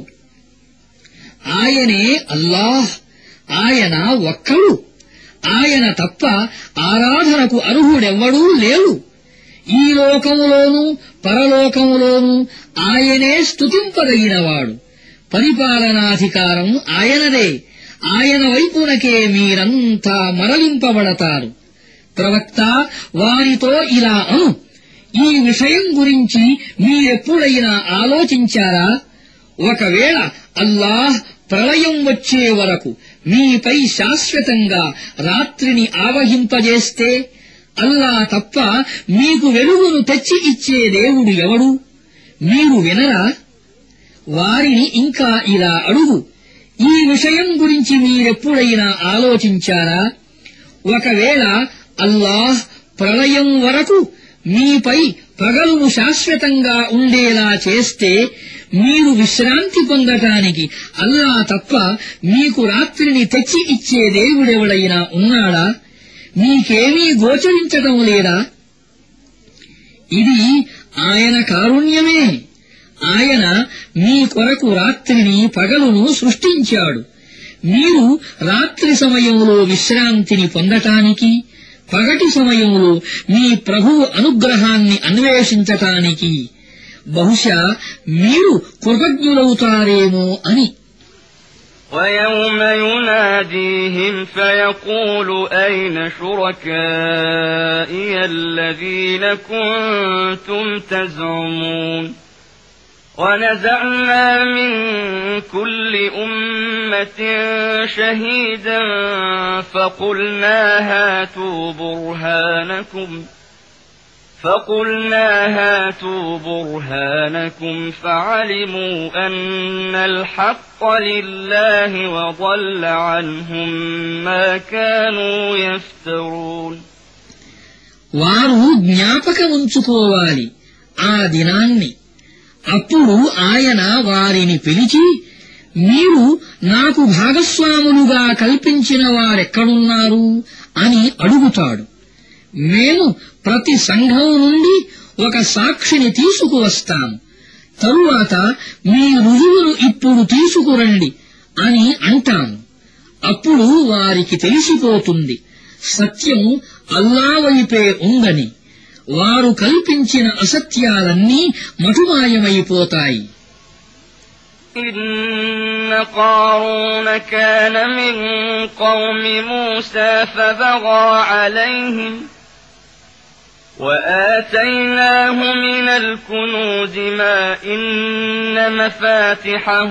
ఆయనే అల్లాహ్, ఆయన ఒక్కడు. ఆయన తప్ప ఆరాధనకు అర్హుడెవ్వడూ లేడు. ఈ లోకములోనూ పరలోకములోనూ ఆయనే స్తుతింపదగినవాడు. పరిపాలనాధికారం ఆయనదే. ఆయన వైపునకే మీరంతా మరలింపబడతారు. ప్రవక్త, వారితో ఇలా అను, ఈ విషయం గురించి మీరెప్పుడైనా ఆలోచించారా? ఒకవేళ అల్లాహ్ ప్రళయం వచ్చే వరకు మీపై శాశ్వతంగా రాత్రిని ఆవహింపజేస్తే అల్లా తప్ప మీకు వెలుగును తెచ్చి ఇచ్చే దేవుడు ఎవడు? మీరు వినరా? వారిని ఇంకా ఇలా అడుగు, ఈ విషయం గురించి మీరెప్పుడైనా ఆలోచించారా? ఒకవేళ అల్లాహ్ ప్రళయం వరకు మీపై పగలును శాశ్వతంగా ఉండేలా చేస్తే మీరు విశ్రాంతి పొందటానికి అల్లా తప్ప మీకు రాత్రిని తెచ్చి ఇచ్చే దేవుడెవడైనా ఉన్నాడా? మీకేమీ గోచరించటం లేదా? ఇది ఆయన కారుణ్యమే. ఆయన మీ కొరకు రాత్రిని పగలును సృష్టించాడు. మీరు రాత్రి సమయంలో విశ్రాంతిని పొందటానికి, పగటి సమయంలో మీ ప్రభువు అనుగ్రహాన్ని అన్వేషించటానికి. బహుశా మీరు కృతజ్ఞులవుతారేమో అని. وَيَوْمَ يُنَادِيهِمْ فَيَقُولُ أَيْنَ شُرَكَائِيَ الَّذِينَ كُنتُمْ تَزْعُمُونَ وَنَزَعْنَا مِنْ كُلِّ أُمَّةٍ شَهِيدًا فَقُلْنَا هَاتُوا بُرْهَانَكُمْ فَعَلِمُوا أَنَّ الْحَقَّ لِلَّهِ وَضَلَّ عَنْهُمْ مَا كَانُوا يَفْتَرُونَ. వారు జ్ఞాపకముంచుకోవాలి ఆ దినాన్ని. అప్పుడు ఆయన వారిని పిలిచి, మీరు నాకు భాగస్వాములుగా కల్పించిన వారెక్కడున్నారు అని అడుగుతాడు. మేము ప్రతి సంఘం నుండి ఒక సాక్షిని తీసుకువస్తాము. తరువాత మీ రుజువును ఇప్పుడు తీసుకురండి అని అంటాము. అప్పుడు వారికి తెలిసిపోతుంది సత్యం అల్లా వైపే ఉందని. వారు కల్పించిన అసత్యాలన్నీ మటుమాయమైపోతాయి. إن قارون كان من قوم موسى فبغى عليهم وآتيناه من الكنوز ما إن مفاتحه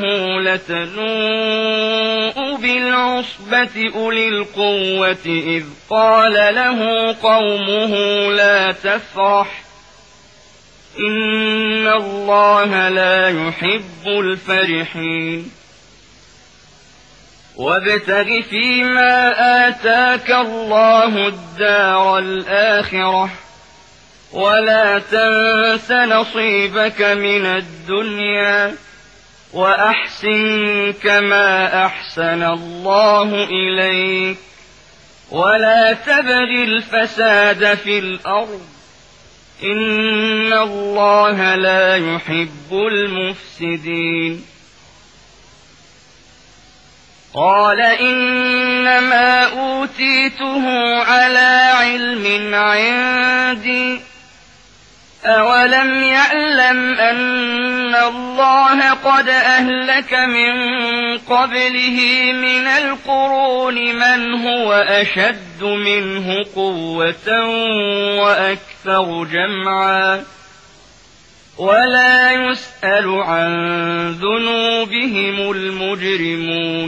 لتنوء بالعصبة أولي القوة إذ قال له قومه لا تفرح إن الله لا يحب الفرحين وابتغ فيما آتاك الله الدار الآخرة ولا تنس نصيبك من الدنيا وأحسن كما أحسن الله إليك ولا تبغ الفساد في الأرض إن الله لا يحب المفسدين. قال إنما أوتيته على علم عندي أولم يعلم أن الله قد أهلك من قبله من القرون من هو أشد منه قوة وأكثر جمعا ولا يسأل عن ذنوبهم المجرمون.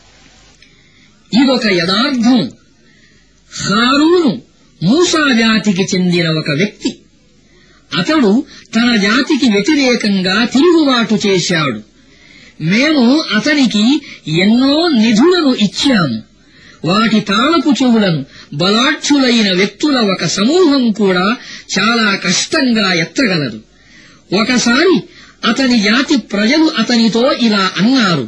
ఇదొక యథార్థం. హారూను మూసా జాతికి చెందిన ఒక వ్యక్తి. అతడు తన జాతికి వ్యతిరేకంగా తిరుగుబాటు చేశాడు. మేము అతనికి ఎన్నో నిధులను ఇచ్చాము. వాటి తాళపు చెవులను బలాఢ్యులైన వ్యక్తుల ఒక సమూహం కూడా చాలా కష్టంగా ఎత్తగలదు. ఒకసారి అతని జాతి ప్రజలు అతనితో ఇలా అన్నారు,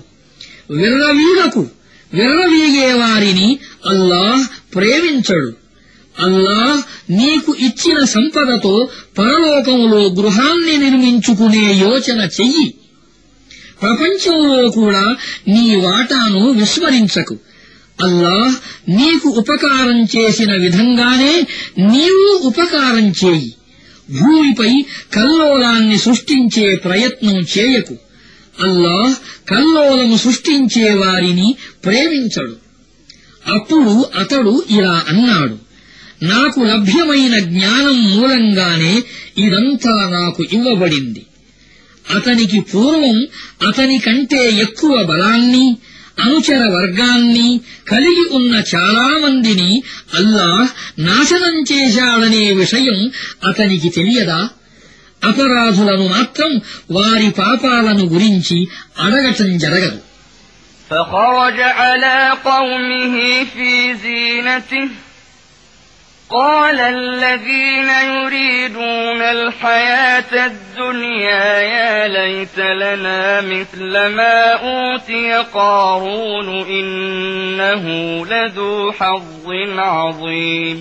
విర్రవీగే వారిని అల్లాహ్ ప్రేమించడు. అల్లాహ్ నీకు ఇచ్చిన సంపదతో పరలోకంలో గృహాన్ని నిర్మించుకునే యోచన చెయ్యి. ప్రపంచంలో కూడా నీ వాటాను విస్మరించకు. అల్లాహ్ నీకు ఉపకారం చేసిన విధంగానే నీవు ఉపకారం చేయి. భూమిపై కల్లోలాన్ని సృష్టించే ప్రయత్నం చేయకు. అల్లాహ్ కల్లోలము సృష్టించే వారిని ప్రేమించడు. అప్పుడు అతడు ఇలా అన్నాడు, నాకు లభ్యమైన జ్ఞానం మూలంగానే ఇదంతా నాకు ఇవ్వబడింది. అతనికి పూర్వం అతని కంటే ఎక్కువ బలాన్ని, అనుచర వర్గాన్ని కలిగి ఉన్న చాలా మందిని అల్లాహ్ నాశనం చేశాడనే విషయం అతనికి తెలియదా? అపరాధులను మాత్రం వారి పాపాలను గురించి అడగటం జరగదు. فخرج على قومه في زينته قال الذين يريدون الحياة الدنيا يا ليت لنا مثل ما أوتي قارون إنه لذو حظ عظيم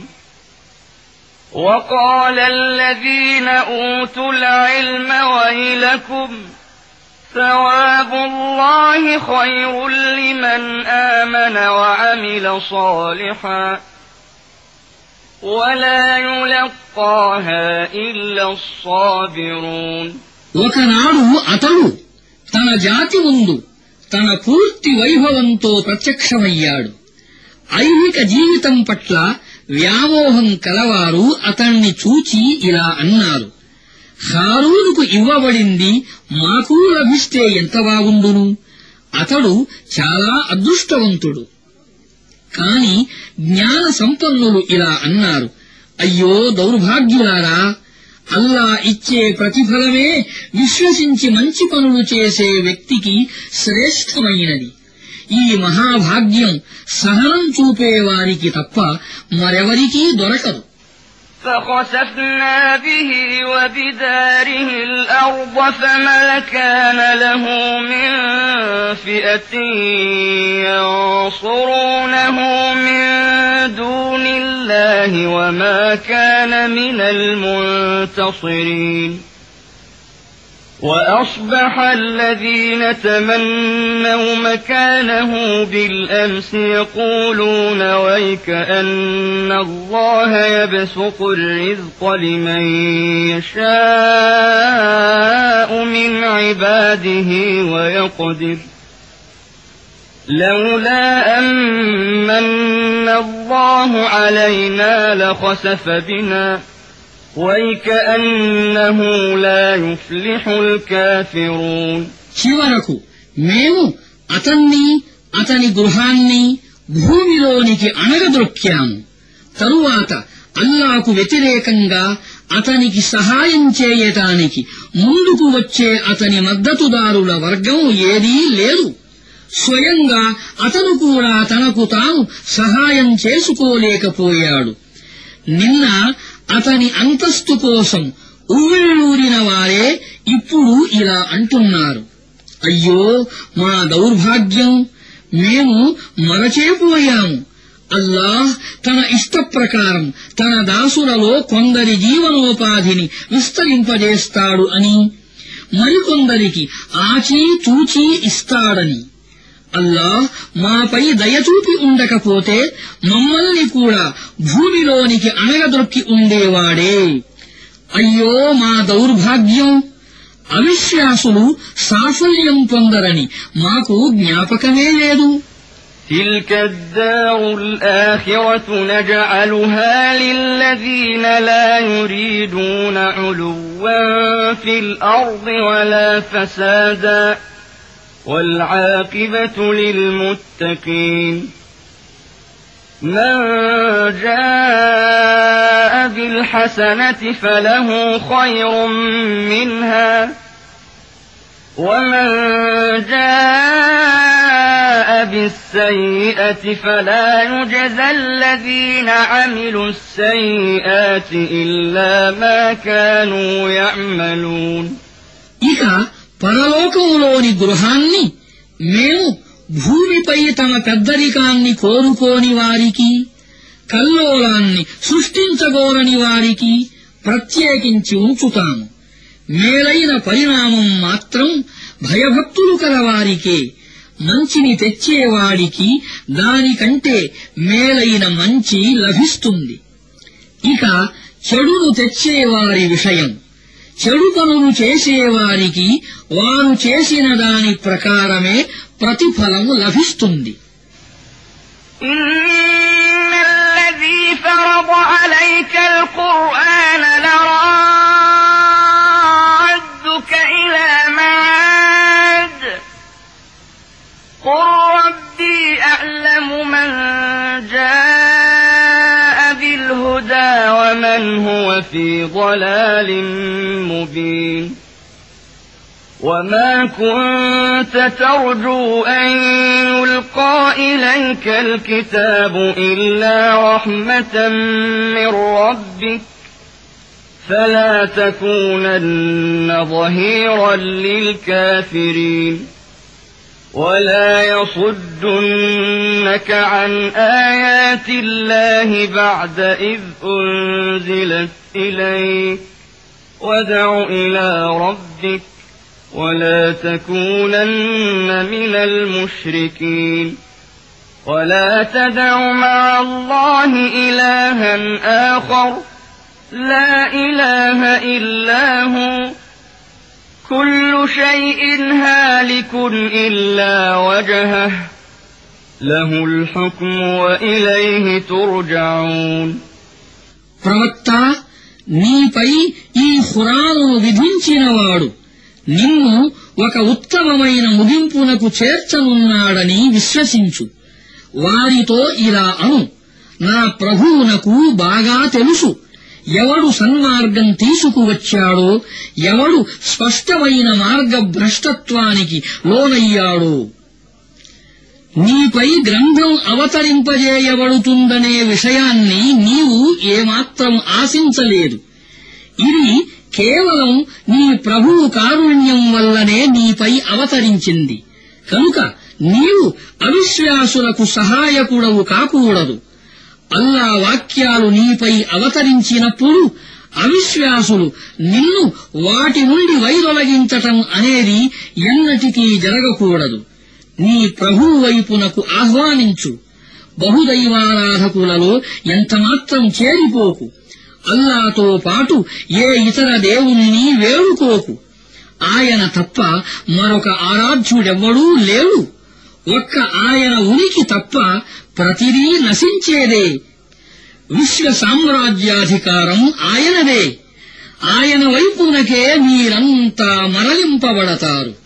وقال الذين أوتوا العلم ويلكم ثواب الله خير لمن آمن وعمل صالحا ولا يلقاها إلا الصابرون. ఒకనాడు అతడు తన జాతి ముందు తన పూర్తి వైభవంతో ప్రత్యక్షమయ్యాడు. ఐహిక జీవితం పట్ల వ్యామోహం కలవారు అతణ్ణి చూచి ఇలా అన్నారు, హారూనుకు ఇవ్వబడింది మాకు లభిస్తే ఎంత బాగుండును. అతడు చాలా అదృష్టవంతుడు. కాని జ్ఞాన సంపన్నులు ఇలా అన్నారు, అయ్యో దౌర్భాగ్యులారా, అల్లా ఇచ్చే ప్రతిఫలమే విశ్వసించి మంచి పనులు చేసే వ్యక్తికి శ్రేష్టమైనది. ఈ మహాభాగ్యం సహనం చూపేవారికి తప్ప మరెవరికీ దొరకదు. فخسفنا به وبداره الأرض فما كان له من فئة ينصرونه من دون الله وما كان من المنتصرين. وأصبح الذين تمنوا مكانه بالأمس يقولون ويكأن الله يبسط الرزق لمن يشاء من عباده ويقدر لولا أمن الله علينا لخسف بنا وَيْكَأَنَّهُ لَا يُفْلِحُ الْكَافِرُونَ. చివరకు మేము అతన్ని అతని గృహాన్ని భూమిలోనికి అణగద్రొక్కాము. తరువాత అల్లాకు వ్యతిరేకంగా అతనికి సహాయం చేయటానికి ముందుకు వచ్చే అతని మద్దతుదారుల వర్గం ఏదీ లేదు. స్వయంగా అతను కూడా తనకు తాను సహాయం చేసుకోలేకపోయాడు. నిన్న అతని అంతస్తు కోసం ఉవ్విళ్ళూరిన వారే ఇప్పుడు ఇలా అంటున్నారు, అయ్యో మా దౌర్భాగ్యం, మేము మరచేపోయాము. అల్లాహ్ తన ఇష్ట ప్రకారం తన దాసులలో కొందరి జీవనోపాధిని విస్తరింపజేస్తాడు అని, మరికొందరికి ఆచీ తూచీ ఇస్తాడని. అల్లాహ్ మాపై దయచూపి ఉండకపోతే మమ్మల్ని కూడా భూమిలోనికి అణగదొక్కి ఉండేవాడే. అయ్యో మా దౌర్భాగ్యం, అవిశ్వాసులు సాఫల్యం పొందరని మాకు జ్ఞాపకమే లేదు. تلك الدار الآخرة نجعلها للذين لا يريدون علوا في الأرض ولا فسادا والعاقبة للمتقين. من جاء بالحسنة فله خير منها ومن جاء بالسيئة فلا يجزى الذين عملوا السيئات إلا ما كانوا يعملون. ఇక పరలోకంలోని గృహాన్ని మేము భూమిపై తమ పెద్దరికాన్ని కోరుకోని వారికి, కల్లోలాన్ని సృష్టించగోరని వారికి ప్రత్యేకించి ఉంచుతాము. మేలైన పరిణామం మాత్రం భయభక్తులు కలవారికే. మంచిని తెచ్చేవాడికి దానికంటే మేలైన మంచి లభిస్తుంది. ఇక చెడును తెచ్చేవారి విషయం, చెడు పనులు చేసేవారికి వారు చేసిన దాని ప్రకారమే ప్రతిఫలము లభిస్తుంది. ఇన్నల్లదీ ఫరద అలైక అల్ఖుర్ఆన లరాద్దుక ఇలా మఆద్ ఖుల్ بل هو في ضلال مبين وما كنت ترجو أن يلقى إليك الكتاب إلا رحمة من ربك فلا تكونن ظهيرا للكافرين ولا يصدنك عن آيات الله بعد إذ أنزلت إليك وادع إلى ربك ولا تكونن من المشركين ولا تدع مع الله إلها آخر لا إله إلا هو كل شيء هالك إلا وجهه له الحكم وإليه ترجعون ప్రవక్త నీపై ఈ ఖురానును విధించినవాడు నిన్ను ఒక ఉత్తమమైన ముగింపునకు చేర్చనున్నాడని విశ్వసించు వారితో ఇలా అను నా ప్రభువునకు బాగా తెలుసు ఎవడు సన్మార్గం తీసుకువచ్చాడో ఎవడు స్పష్టమైన మార్గభ్రష్టత్వానికి లోనయ్యాడో నీపై గ్రంథం అవతరింపజేయబడుతుందనే విషయాన్ని నీవు ఏమాత్రం ఆశించలేదు ఇది కేవలం నీ ప్రభువు కారుణ్యం వల్లనే నీపై అవతరించింది కనుక నీవు అవిశ్వాసులకు సహాయకుడవు కాకూడదు అల్లా వాక్యాలు నీపై అవతరించినప్పుడు అవిశ్వాసులు నిన్ను వాటి నుండి వైదొలగించటం అనేది ఎన్నటికీ జరగకూడదు నీ ప్రభువు వైపునకు ఆహ్వానించు బహుదైవారాధకులలో ఎంతమాత్రం చేరిపోకు అల్లాతో పాటు ఏ ఇతర దేవుణ్ణి వేడుకోకు ఆయన తప్ప మరొక ఆరాధ్యుడెవ్వడూ లేడు ఒక్క ఆయన ఉనికి తప్ప ప్రతిదీ నశించేదే విశ్వ సామ్రాజ్యాధికారం ఆయనదే ఆయన వైపునకే మీరంతా మరలింపబడతారు